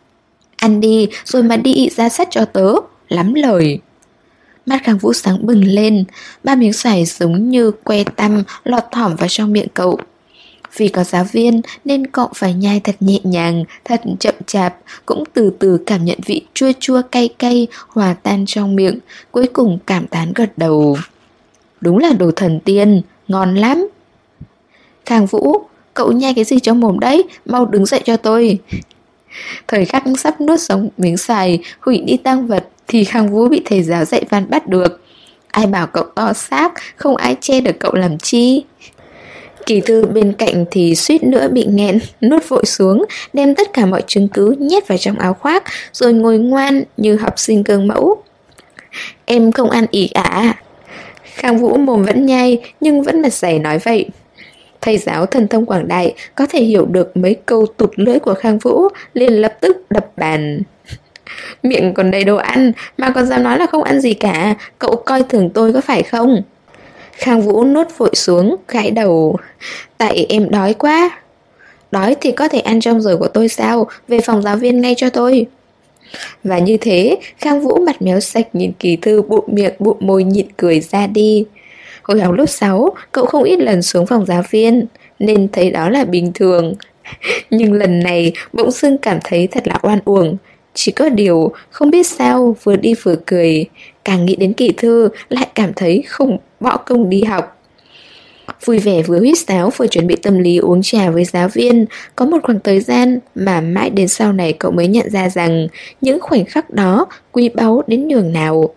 Ăn đi rồi mà đi ị ra sắt cho tớ, lắm lời. Mắt Khang Vũ sáng bừng lên, 3 miếng xoài giống như que tăm lọt thỏm vào trong miệng cậu. Vì có giáo viên nên cậu phải nhai thật nhẹ nhàng, thật chậm chạp, cũng từ từ cảm nhận vị chua chua cay cay hòa tan trong miệng, cuối cùng cảm thán gật đầu. Đúng là đồ thần tiên, ngon lắm. Khang Vũ, cậu nhai cái gì trong mồm đấy, mau đứng dậy cho tôi. Thời khắc sắp nuốt sống miếng xoài, hủy đi tang vật, thì Khang Vũ bị thầy giáo dạy văn bắt được. Ai bảo cậu to xác, không ai che được cậu làm chi. Kỳ thư bên cạnh thì suýt nữa bị nghẹn, nuốt vội xuống, đem tất cả mọi chứng cứ nhét vào trong áo khoác, rồi ngồi ngoan như học sinh gương mẫu. Em không ăn ỉ ả. Khang Vũ mồm vẫn nhai, nhưng vẫn mặt dày nói vậy. Thầy giáo thần thông quảng đại có thể hiểu được mấy câu tụt lưỡi của Khang Vũ, liền lập tức đập bàn. Miệng còn đầy đồ ăn mà còn dám nói là không ăn gì cả, cậu coi thường tôi có phải không? Khang Vũ nuốt vội xuống, gãi đầu. Tại em đói quá. Đói thì có thể ăn trong giờ của tôi sao? Về phòng giáo viên ngay cho tôi. Và như thế, Khang Vũ mặt méo sạch nhìn Kỳ Thư bụm miệng bụm môi nhịn cười ra đi. Hồi học lớp 6, cậu không ít lần xuống phòng giáo viên, nên thấy đó là bình thường. Nhưng lần này bỗng dưng cảm thấy thật là oan uổng. Chỉ có điều không biết sao vừa đi vừa cười. Càng nghĩ đến Kỳ Thư lại cảm thấy không bỏ công đi học. Vui vẻ vừa huýt sáo vừa chuẩn bị tâm lý uống trà với giáo viên. Có một khoảng thời gian mà mãi đến sau này cậu mới nhận ra rằng những khoảnh khắc đó quý báu đến nhường nào.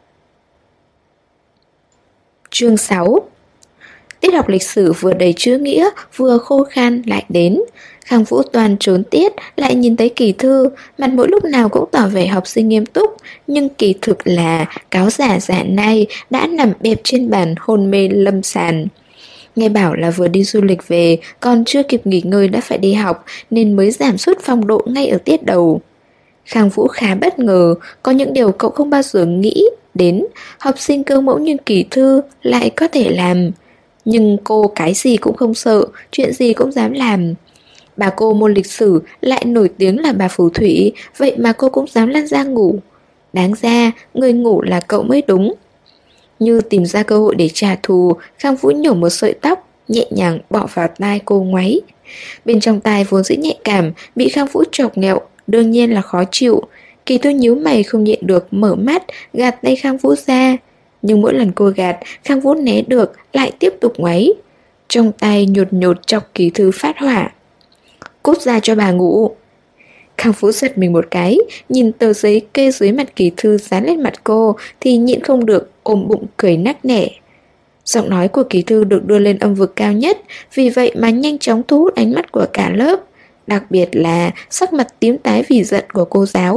Chương 6. Tiết học lịch sử vừa đầy chữ nghĩa vừa khô khan lại đến. Khang Vũ toàn trốn tiết, lại nhìn thấy Kỳ Thư, mặt mỗi lúc nào cũng tỏ vẻ học sinh nghiêm túc, nhưng kỳ thực là cáo giả giả nai đã nằm bẹp trên bàn hôn mê lâm sàn. Nghe bảo là vừa đi du lịch về, còn chưa kịp nghỉ ngơi đã phải đi học, nên mới giảm sút phong độ ngay ở tiết đầu. Khang Vũ khá bất ngờ, có những điều cậu không bao giờ nghĩ đến, học sinh cơ mẫu như Kỳ Thư lại có thể làm. Nhưng cô cái gì cũng không sợ, chuyện gì cũng dám làm. Bà cô môn lịch sử lại nổi tiếng là bà phù thủy, vậy mà cô cũng dám lăn ra ngủ. Đáng ra, người ngủ là cậu mới đúng. Như tìm ra cơ hội để trả thù, Khang Vũ nhổ một sợi tóc, nhẹ nhàng bỏ vào tai cô ngoáy. Bên trong tai vốn dĩ nhạy cảm, bị Khang Vũ chọc nghẹo, đương nhiên là khó chịu. Kỳ Thư nhíu mày không nhịn được, mở mắt, gạt tay Khang Vũ ra. Nhưng mỗi lần cô gạt, Khang Vũ né được, lại tiếp tục ngoáy. Trong tay nhột nhột chọc Kỳ Thư phát hỏa. Cút ra cho bà ngủ. Khang Vũ giật mình một cái, nhìn tờ giấy kê dưới mặt Kỳ Thư dán lên mặt cô thì nhịn không được ôm bụng cười nắc nẻ. Giọng nói của Kỳ Thư được đưa lên âm vực cao nhất, vì vậy mà nhanh chóng thu hút ánh mắt của cả lớp, đặc biệt là sắc mặt tím tái vì giận của cô giáo.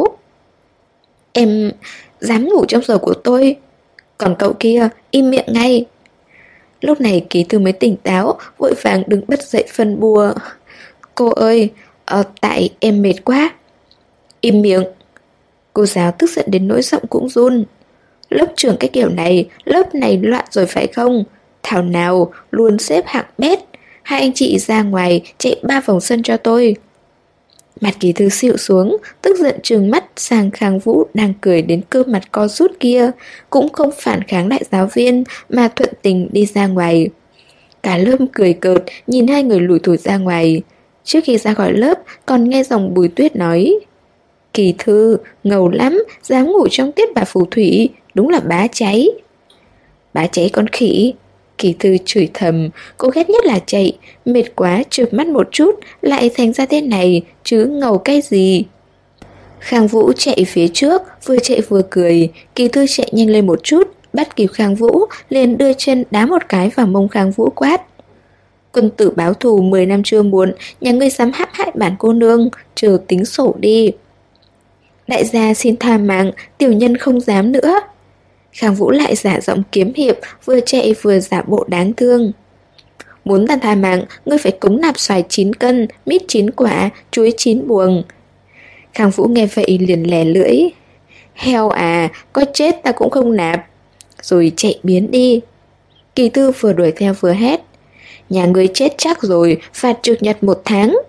Em dám ngủ trong giờ của tôi, còn cậu kia im miệng ngay. Lúc này Kỳ Thư mới tỉnh táo, vội vàng đứng bật dậy phân bua. Cô ơi, tại em mệt quá. Im miệng. Cô giáo tức giận đến nỗi giọng cũng run. Lớp trưởng cái kiểu này, lớp này loạn rồi phải không? Thảo nào luôn xếp hạng bét. Hai anh chị ra ngoài chạy 3 vòng sân cho tôi. Mặt Kỳ Thư xịu xuống, tức giận trừng mắt sang Khang Vũ đang cười đến cơ mặt co rút kia, cũng không phản kháng lại giáo viên mà thuận tình đi ra ngoài. Cả lớp cười cợt nhìn hai người lủi thủi ra ngoài. Trước khi ra khỏi lớp còn nghe dòng Bùi Tuyết nói: Kỳ Thư, ngầu lắm, dám ngủ trong tiết bà phù thủy, đúng là bá cháy. Bá cháy con khỉ. Kỳ Thư chửi thầm, cô ghét nhất là chạy, mệt quá chợp mắt một chút, lại thành ra thế này, chứ ngầu cái gì. Khang Vũ chạy phía trước, vừa chạy vừa cười, Kỳ Thư chạy nhanh lên một chút, bắt kịp Khang Vũ, liền đưa chân đá một cái vào mông Khang Vũ quát. Quân tử báo thù 10 năm chưa muộn, nhà ngươi dám hãm hại bản cô nương, chờ tính sổ đi. Đại gia xin tha mạng, tiểu nhân không dám nữa. Khang Vũ lại giả giọng kiếm hiệp, vừa chạy vừa giả bộ đáng thương. Muốn tha mạng, ngươi phải cúng nạp xoài 9 cân, mít 9 quả, chuối 9 buồng. Khang Vũ nghe vậy liền lè lưỡi. Heo à, có chết ta cũng không nạp. Rồi chạy biến đi. Kỳ Thư vừa đuổi theo vừa hét. Nhà ngươi chết chắc rồi, phạt trừ nhật 1 tháng.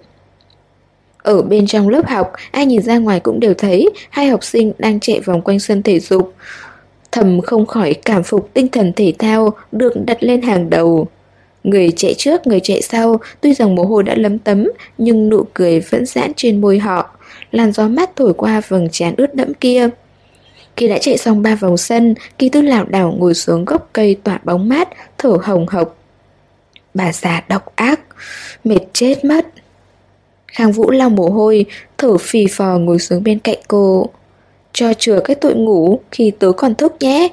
Ở bên trong lớp học, ai nhìn ra ngoài cũng đều thấy hai học sinh đang chạy vòng quanh sân thể dục. Thầm không khỏi cảm phục tinh thần thể thao được đặt lên hàng đầu. Người chạy trước, người chạy sau, tuy rằng mồ hôi đã lấm tấm, nhưng nụ cười vẫn giãn trên môi họ. Làn gió mát thổi qua vầng trán ướt đẫm kia. Khi đã chạy xong 3 vòng sân, Kỳ Thư lảo đảo ngồi xuống gốc cây tỏa bóng mát, thở hồng hộc. Bà già độc ác, mệt chết mất. Khang Vũ lau mồ hôi, thở phì phò ngồi xuống bên cạnh cô. Cho chừa cái tội ngủ khi tớ còn thức nhé.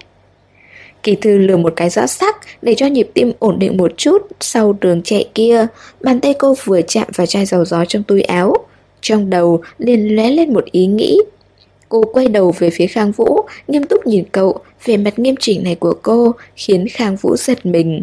Kỳ Thư lừa một cái rõ sắc để cho nhịp tim ổn định một chút sau đường chạy kia. Bàn tay cô vừa chạm vào chai dầu gió trong túi áo, trong đầu liền lóe lên một ý nghĩ. Cô quay đầu về phía Khang Vũ, nghiêm túc nhìn cậu. Vẻ mặt nghiêm chỉnh này của cô khiến Khang Vũ giật mình.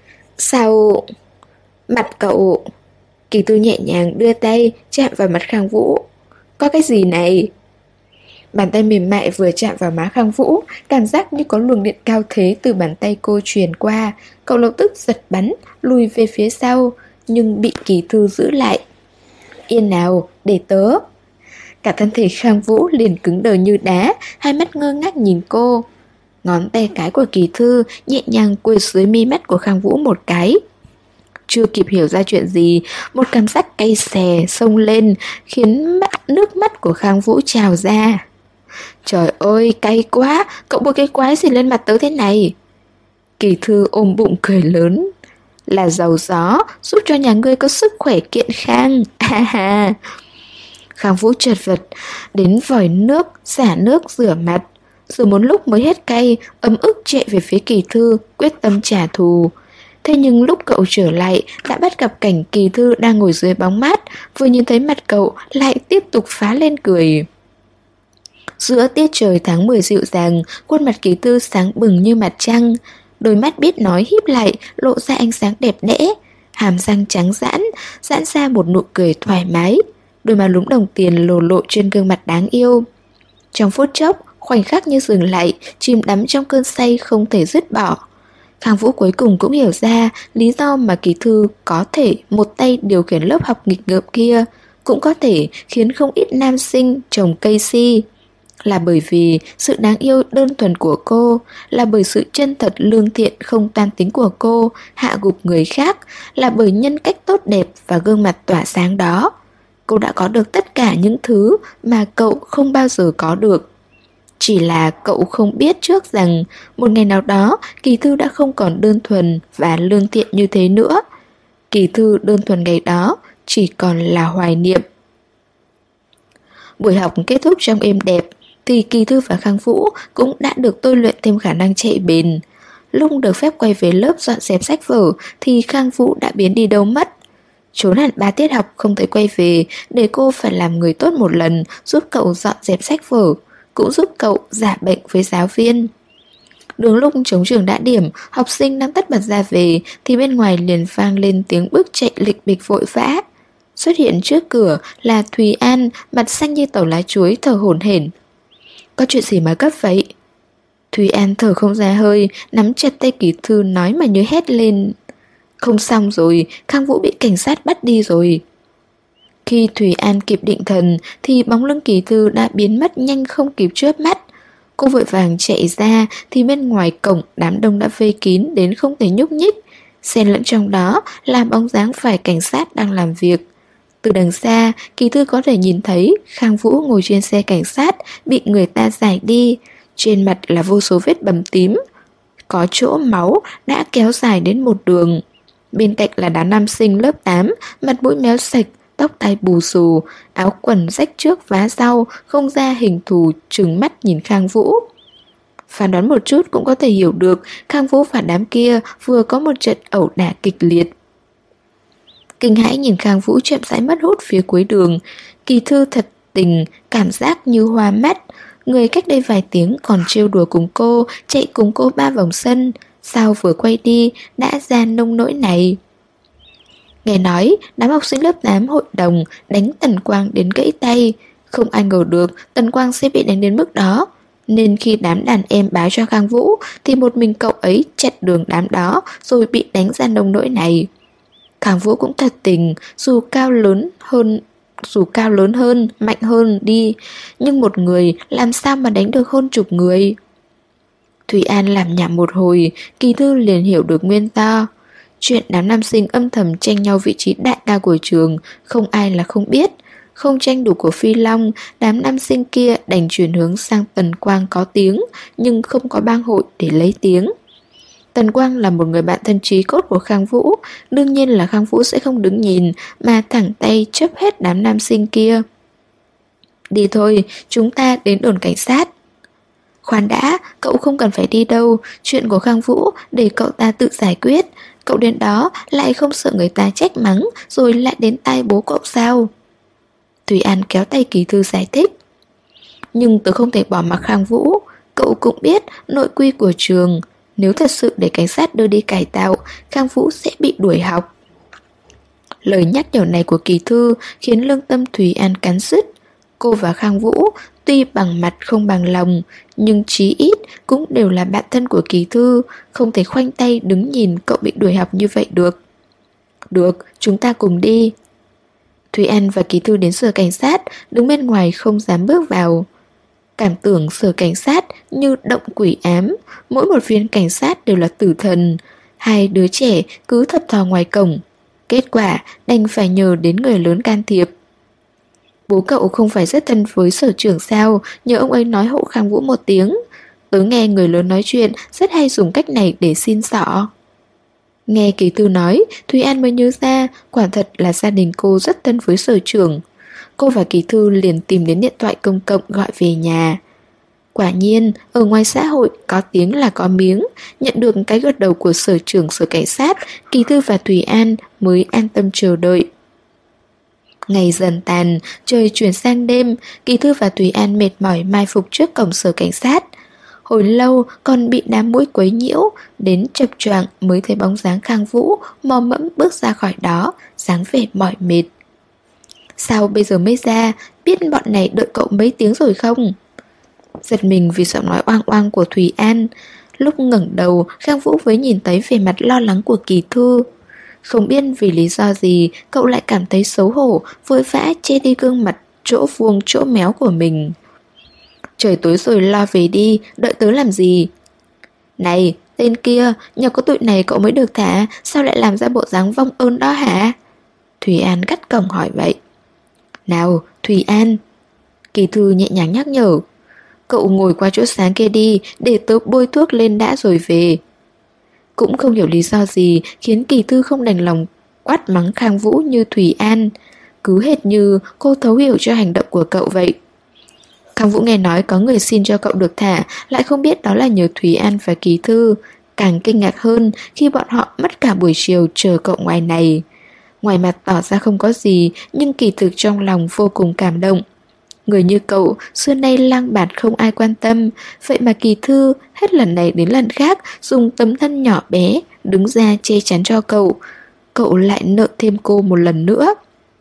Sao? Mặt cậu. Kỳ Thư nhẹ nhàng đưa tay chạm vào mặt Khang Vũ. Có cái gì này? Bàn tay mềm mại vừa chạm vào má Khang Vũ, cảm giác như có luồng điện cao thế từ bàn tay cô truyền qua. Cậu lập tức giật bắn, lùi về phía sau, nhưng bị Kỳ Thư giữ lại. Yên nào, để tớ. Cả thân thể Khang Vũ liền cứng đờ như đá, hai mắt ngơ ngác nhìn cô. Ngón tay cái của Kỳ Thư nhẹ nhàng quệt dưới mi mắt của Khang Vũ một cái. Chưa kịp hiểu ra chuyện gì, một cảm giác cay xè xông lên, khiến nước mắt của Khang Vũ trào ra. Trời ơi, cay quá, cậu bôi cái quái gì lên mặt tớ thế này? Kỳ Thư ôm bụng cười lớn. Là dầu gió, giúp cho nhà ngươi có sức khỏe kiện khang. Ha. Khang Vũ chật vật, đến vòi nước, xả nước rửa mặt. Rồi một lúc mới hết cay, ấm ức chạy về phía Kỳ Thư, quyết tâm trả thù. Thế nhưng lúc cậu trở lại, đã bắt gặp cảnh Kỳ Thư đang ngồi dưới bóng mát, vừa nhìn thấy mặt cậu lại tiếp tục phá lên cười. Giữa tiết trời tháng 10 dịu dàng, khuôn mặt Kỳ Thư sáng bừng như mặt trăng. Đôi mắt biết nói híp lại, lộ ra ánh sáng đẹp đẽ. Hàm răng trắng giãn ra một nụ cười thoải mái. Đôi má lúm đồng tiền lồ lộ trên gương mặt đáng yêu. Trong phút chốc, khoảnh khắc như dừng lại, chìm đắm trong cơn say không thể dứt bỏ. Khang Vũ cuối cùng cũng hiểu ra lý do mà Kỳ Thư có thể một tay điều khiển lớp học nghịch ngợm kia, cũng có thể khiến không ít nam sinh trồng cây si. Là bởi vì sự đáng yêu đơn thuần của cô, là bởi sự chân thật lương thiện không toan tính của cô hạ gục người khác, là bởi nhân cách tốt đẹp và gương mặt tỏa sáng đó. Cô đã có được tất cả những thứ mà cậu không bao giờ có được. Chỉ là cậu không biết trước rằng một ngày nào đó Kỳ Thư đã không còn đơn thuần và lương thiện như thế nữa. Kỳ Thư đơn thuần ngày đó chỉ còn là hoài niệm. Buổi học kết thúc trong êm đẹp, thì Kỳ Thư và Khang Vũ cũng đã được tôi luyện thêm khả năng chạy bền. Lúc được phép quay về lớp dọn dẹp sách vở thì Khang Vũ đã biến đi đâu mất. Trốn hẳn 3 tiết học không thể quay về, để cô phải làm người tốt một lần, giúp cậu dọn dẹp sách vở, cũng giúp cậu giả bệnh với giáo viên. Đúng lúc trống trường đã điểm, học sinh đang tất bật ra về, thì bên ngoài liền vang lên tiếng bước chạy lịch bịch vội vã. Xuất hiện trước cửa là Thùy An, mặt xanh như tàu lá chuối, thở hổn hển. Có chuyện gì mà gấp vậy? Thùy An thở không ra hơi, nắm chặt tay Kỳ Thư nói mà như hét lên. Không xong rồi, Khang Vũ bị cảnh sát bắt đi rồi. Khi Thùy An kịp định thần thì bóng lưng Kỳ Thư đã biến mất nhanh không kịp chớp mắt. Cô vội vàng chạy ra thì bên ngoài cổng đám đông đã vây kín đến không thể nhúc nhích. Xen lẫn trong đó là bóng dáng vài cảnh sát đang làm việc. Từ đằng xa, Kỳ Thư có thể nhìn thấy Khang Vũ ngồi trên xe cảnh sát bị người ta giải đi. Trên mặt là vô số vết bầm tím, có chỗ máu đã kéo dài đến một đường. Bên cạnh là đám nam sinh lớp 8, mặt mũi méo sạch, tóc tai bù xù, áo quần rách trước vá sau, không ra hình thù, trừng mắt nhìn Khang Vũ. Phán đoán một chút cũng có thể hiểu được Khang Vũ và đám kia vừa có một trận ẩu đả kịch liệt. Kinh hãi nhìn Khang Vũ chậm rãi mất hút phía cuối đường. Kỳ Thư thật tình, cảm giác như hoa mắt. Người cách đây vài tiếng còn trêu đùa cùng cô, chạy cùng cô 3 vòng sân, sao vừa quay đi đã ra nông nỗi này. Nghe nói đám học sinh lớp 8 hội đồng đánh Tần Quang đến gãy tay. Không ai ngờ được Tần Quang sẽ bị đánh đến mức đó, nên khi đám đàn em báo cho Khang Vũ thì một mình cậu ấy chặn đường đám đó rồi bị đánh ra nông nỗi này. Khang Vũ cũng thật tình, dù cao lớn hơn, mạnh hơn đi, nhưng một người làm sao mà đánh được hơn chục người. Thùy An làm nhảm một hồi, Kỳ Thư liền hiểu được nguyên do. Chuyện đám nam sinh âm thầm tranh nhau vị trí đại ca của trường, không ai là không biết. Không tranh đủ của Phi Long, đám nam sinh kia đành chuyển hướng sang Tần Quang có tiếng, nhưng không có bang hội để lấy tiếng. Tần Quang là một người bạn thân chí cốt của Khang Vũ, đương nhiên là Khang Vũ sẽ không đứng nhìn mà thẳng tay chấp hết đám nam sinh kia. Đi thôi, chúng ta đến đồn cảnh sát. Khoan đã, cậu không cần phải đi đâu, chuyện của Khang Vũ để cậu ta tự giải quyết. Cậu đến đó lại không sợ người ta trách mắng rồi lại đến tai bố cậu sao? Thùy An kéo tay Kỳ Thư giải thích. Nhưng tớ không thể bỏ mặc Khang Vũ. Cậu cũng biết nội quy của trường, nếu thật sự để cảnh sát đưa đi cải tạo, Khang Vũ sẽ bị đuổi học. Lời nhắc nhở này của Kỳ Thư khiến lương tâm Thùy An cắn rứt. Cô và Khang Vũ tuy bằng mặt không bằng lòng, nhưng chí ít cũng đều là bạn thân của Kỳ Thư, không thể khoanh tay đứng nhìn cậu bị đuổi học như vậy được. Được, chúng ta cùng đi. Thùy An và Kỳ Thư đến sở cảnh sát, đứng bên ngoài không dám bước vào. Cảm tưởng sở cảnh sát như động quỷ ám, mỗi một viên cảnh sát đều là tử thần. Hai đứa trẻ cứ thập thò ngoài cổng. Kết quả đành phải nhờ đến người lớn can thiệp. Bố cậu không phải rất thân với sở trưởng sao, nhờ ông ấy nói hộ Khang Vũ một tiếng. Tớ nghe người lớn nói chuyện rất hay dùng cách này để xin xỏ. Nghe Kỳ Thư nói, Thùy An mới nhớ ra quả thật là gia đình cô rất thân với sở trưởng. Cô và Kỳ Thư liền tìm đến điện thoại công cộng gọi về nhà. Quả nhiên, ở ngoài xã hội có tiếng là có miếng. Nhận được cái gật đầu của sở trưởng sở cảnh sát, Kỳ Thư và Thùy An mới an tâm chờ đợi. Ngày dần tàn, trời chuyển sang đêm, Kỳ Thư và Thùy An mệt mỏi mai phục trước cổng sở cảnh sát. Hồi lâu còn bị đám muỗi quấy nhiễu, đến chập choạng mới thấy bóng dáng Khang Vũ mò mẫm bước ra khỏi đó, dáng vẻ mỏi mệt. Sao bây giờ mới ra, biết bọn này đợi cậu mấy tiếng rồi không? Giật mình vì giọng nói oang oang của Thùy An. Lúc ngẩng đầu, Khang Vũ mới nhìn thấy vẻ mặt lo lắng của Kỳ Thư. Không biết vì lý do gì, cậu lại cảm thấy xấu hổ, vội vã che đi gương mặt chỗ vuông chỗ méo của mình. Trời tối rồi lo về đi, đợi tớ làm gì? Này, tên kia, nhờ có tụi này cậu mới được thả, sao lại làm ra bộ dáng vong ơn đó hả? Thùy An gắt cổng hỏi vậy. Nào, Thùy An. Kỳ Thư nhẹ nhàng nhắc nhở. Cậu ngồi qua chỗ sáng kia đi, để tớ bôi thuốc lên đã rồi về. Cũng không hiểu lý do gì khiến Kỳ Thư không đành lòng quát mắng Khang Vũ như Thùy An. Cứ hệt như cô thấu hiểu cho hành động của cậu vậy. Khang Vũ nghe nói có người xin cho cậu được thả, lại không biết đó là nhờ Thùy An và Kỳ Thư. Càng kinh ngạc hơn khi bọn họ mất cả buổi chiều chờ cậu ngoài này. Ngoài mặt tỏ ra không có gì, nhưng kỳ thực trong lòng vô cùng cảm động. Người như cậu, xưa nay lang bạt không ai quan tâm, vậy mà Kỳ Thư hết lần này đến lần khác dùng tấm thân nhỏ bé đứng ra che chắn cho cậu. Cậu lại nợ thêm cô một lần nữa.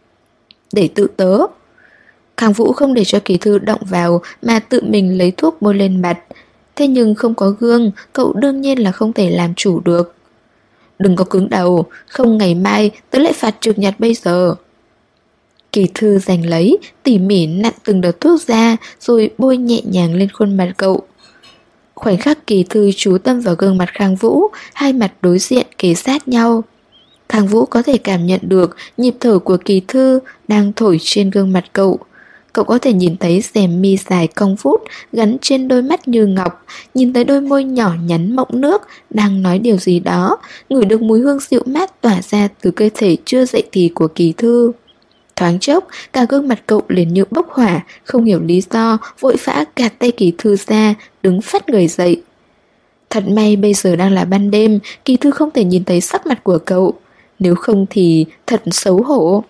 Để tự tớ. Khang Vũ không để cho Kỳ Thư động vào mà tự mình lấy thuốc bôi lên mặt. Thế nhưng không có gương, cậu đương nhiên là không thể làm chủ được. Đừng có cứng đầu, không ngày mai tớ lại phạt trực nhật bây giờ. Kỳ Thư giành lấy, tỉ mỉ nặn từng đợt thuốc ra rồi bôi nhẹ nhàng lên khuôn mặt cậu. Khoảnh khắc Kỳ Thư chú tâm vào gương mặt Khang Vũ, hai mặt đối diện kề sát nhau. Khang Vũ có thể cảm nhận được nhịp thở của Kỳ Thư đang thổi trên gương mặt cậu. Cậu có thể nhìn thấy rèm mi dài cong vút gắn trên đôi mắt như ngọc, nhìn thấy đôi môi nhỏ nhắn mọng nước đang nói điều gì đó, ngửi được mùi hương dịu mát tỏa ra từ cơ thể chưa dậy thì của Kỳ Thư. Thoáng chốc, cả gương mặt cậu liền như bốc hỏa, không hiểu lý do, vội vã gạt tay Kỳ Thư ra, đứng phắt người dậy. Thật may bây giờ đang là ban đêm, Kỳ Thư không thể nhìn thấy sắc mặt của cậu, nếu không thì thật xấu hổ.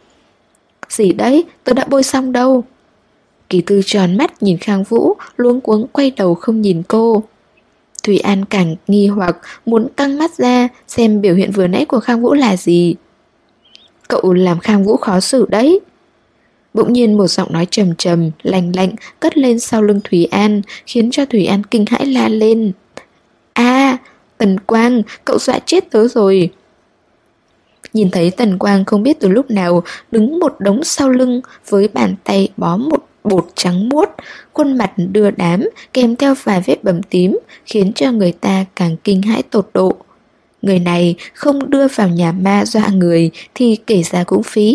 Gì đấy, tôi đã bôi xong đâu. Kỳ Thư tròn mắt nhìn Khang Vũ, luống cuống quay đầu không nhìn cô. Thùy An càng nghi hoặc, muốn căng mắt ra xem biểu hiện vừa nãy của Khang Vũ là gì. Cậu làm Khang Vũ khó xử đấy. Bỗng nhiên một giọng nói trầm trầm, lạnh lạnh cất lên sau lưng Thùy An, khiến cho Thùy An kinh hãi la lên. À, Tần Quang, cậu dọa chết tớ rồi. Nhìn thấy Tần Quang không biết từ lúc nào đứng một đống sau lưng với bàn tay bó một bột trắng muốt, khuôn mặt đưa đám kèm theo vài vết bầm tím, khiến cho người ta càng kinh hãi tột độ. Người này không đưa vào nhà ma dọa người thì kể ra cũng phí.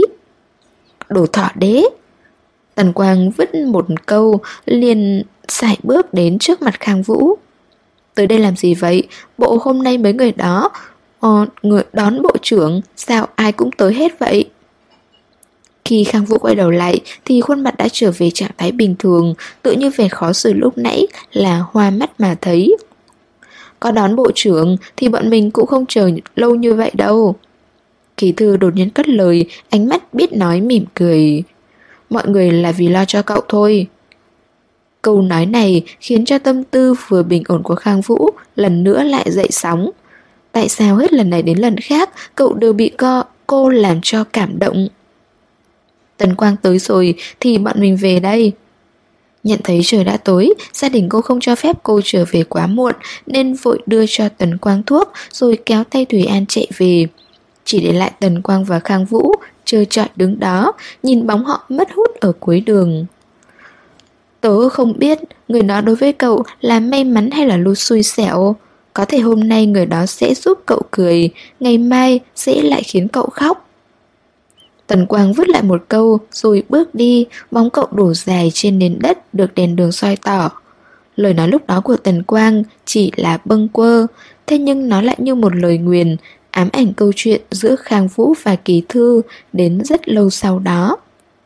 Đồ thỏ đế. Tần Quang vứt một câu liền sải bước đến trước mặt Khang Vũ. Tới đây làm gì vậy? Bộ hôm nay mấy người đó người đón bộ trưởng, sao ai cũng tới hết vậy? Khi Khang Vũ quay đầu lại thì khuôn mặt đã trở về trạng thái bình thường, tự như vẻ khó xử lúc nãy là hoa mắt mà thấy. Có đón bộ trưởng thì bọn mình cũng không chờ lâu như vậy đâu. Kỳ thư đột nhiên cất lời, ánh mắt biết nói mỉm cười. Mọi người là vì lo cho cậu thôi. Câu nói này khiến cho tâm tư vừa bình ổn của Khang Vũ lần nữa lại dậy sóng. Tại sao hết lần này đến lần khác cậu đều bị cô làm cho cảm động? Tần Quang tới rồi thì bọn mình về đây. Nhận thấy trời đã tối, gia đình cô không cho phép cô trở về quá muộn nên vội đưa cho Tần Quang thuốc rồi kéo tay Thủy An chạy về. Chỉ để lại Tần Quang và Khang Vũ trơ trọi đứng đó, nhìn bóng họ mất hút ở cuối đường. Tớ không biết người đó đối với cậu là may mắn hay là lúc xui xẻo. Có thể hôm nay người đó sẽ giúp cậu cười, ngày mai sẽ lại khiến cậu khóc. Tần Quang vứt lại một câu rồi bước đi, bóng cậu đổ dài trên nền đất được đèn đường soi tỏ. Lời nói lúc đó của Tần Quang chỉ là bâng quơ, thế nhưng nó lại như một lời nguyền, ám ảnh câu chuyện giữa Khang Vũ và Kỳ Thư đến rất lâu sau đó.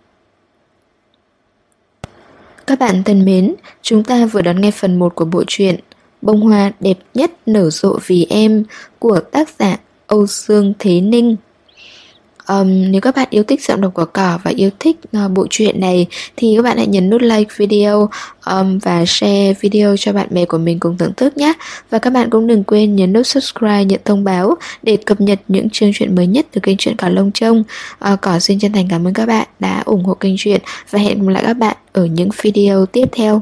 Các bạn thân mến, chúng ta vừa đón nghe phần 1 của bộ truyện Bông hoa đẹp nhất nở rộ vì em của tác giả Âu Dương Thế Ninh. Nếu các bạn yêu thích giọng đọc của Cỏ và yêu thích bộ truyện này thì các bạn hãy nhấn nút like video và share video cho bạn bè của mình cùng thưởng thức nhé. Và các bạn cũng đừng quên nhấn nút subscribe nhận thông báo để cập nhật những chương truyện mới nhất từ kênh truyện Cỏ Lông Trông. Cỏ xin chân thành cảm ơn các bạn đã ủng hộ kênh truyện và hẹn gặp lại các bạn ở những video tiếp theo.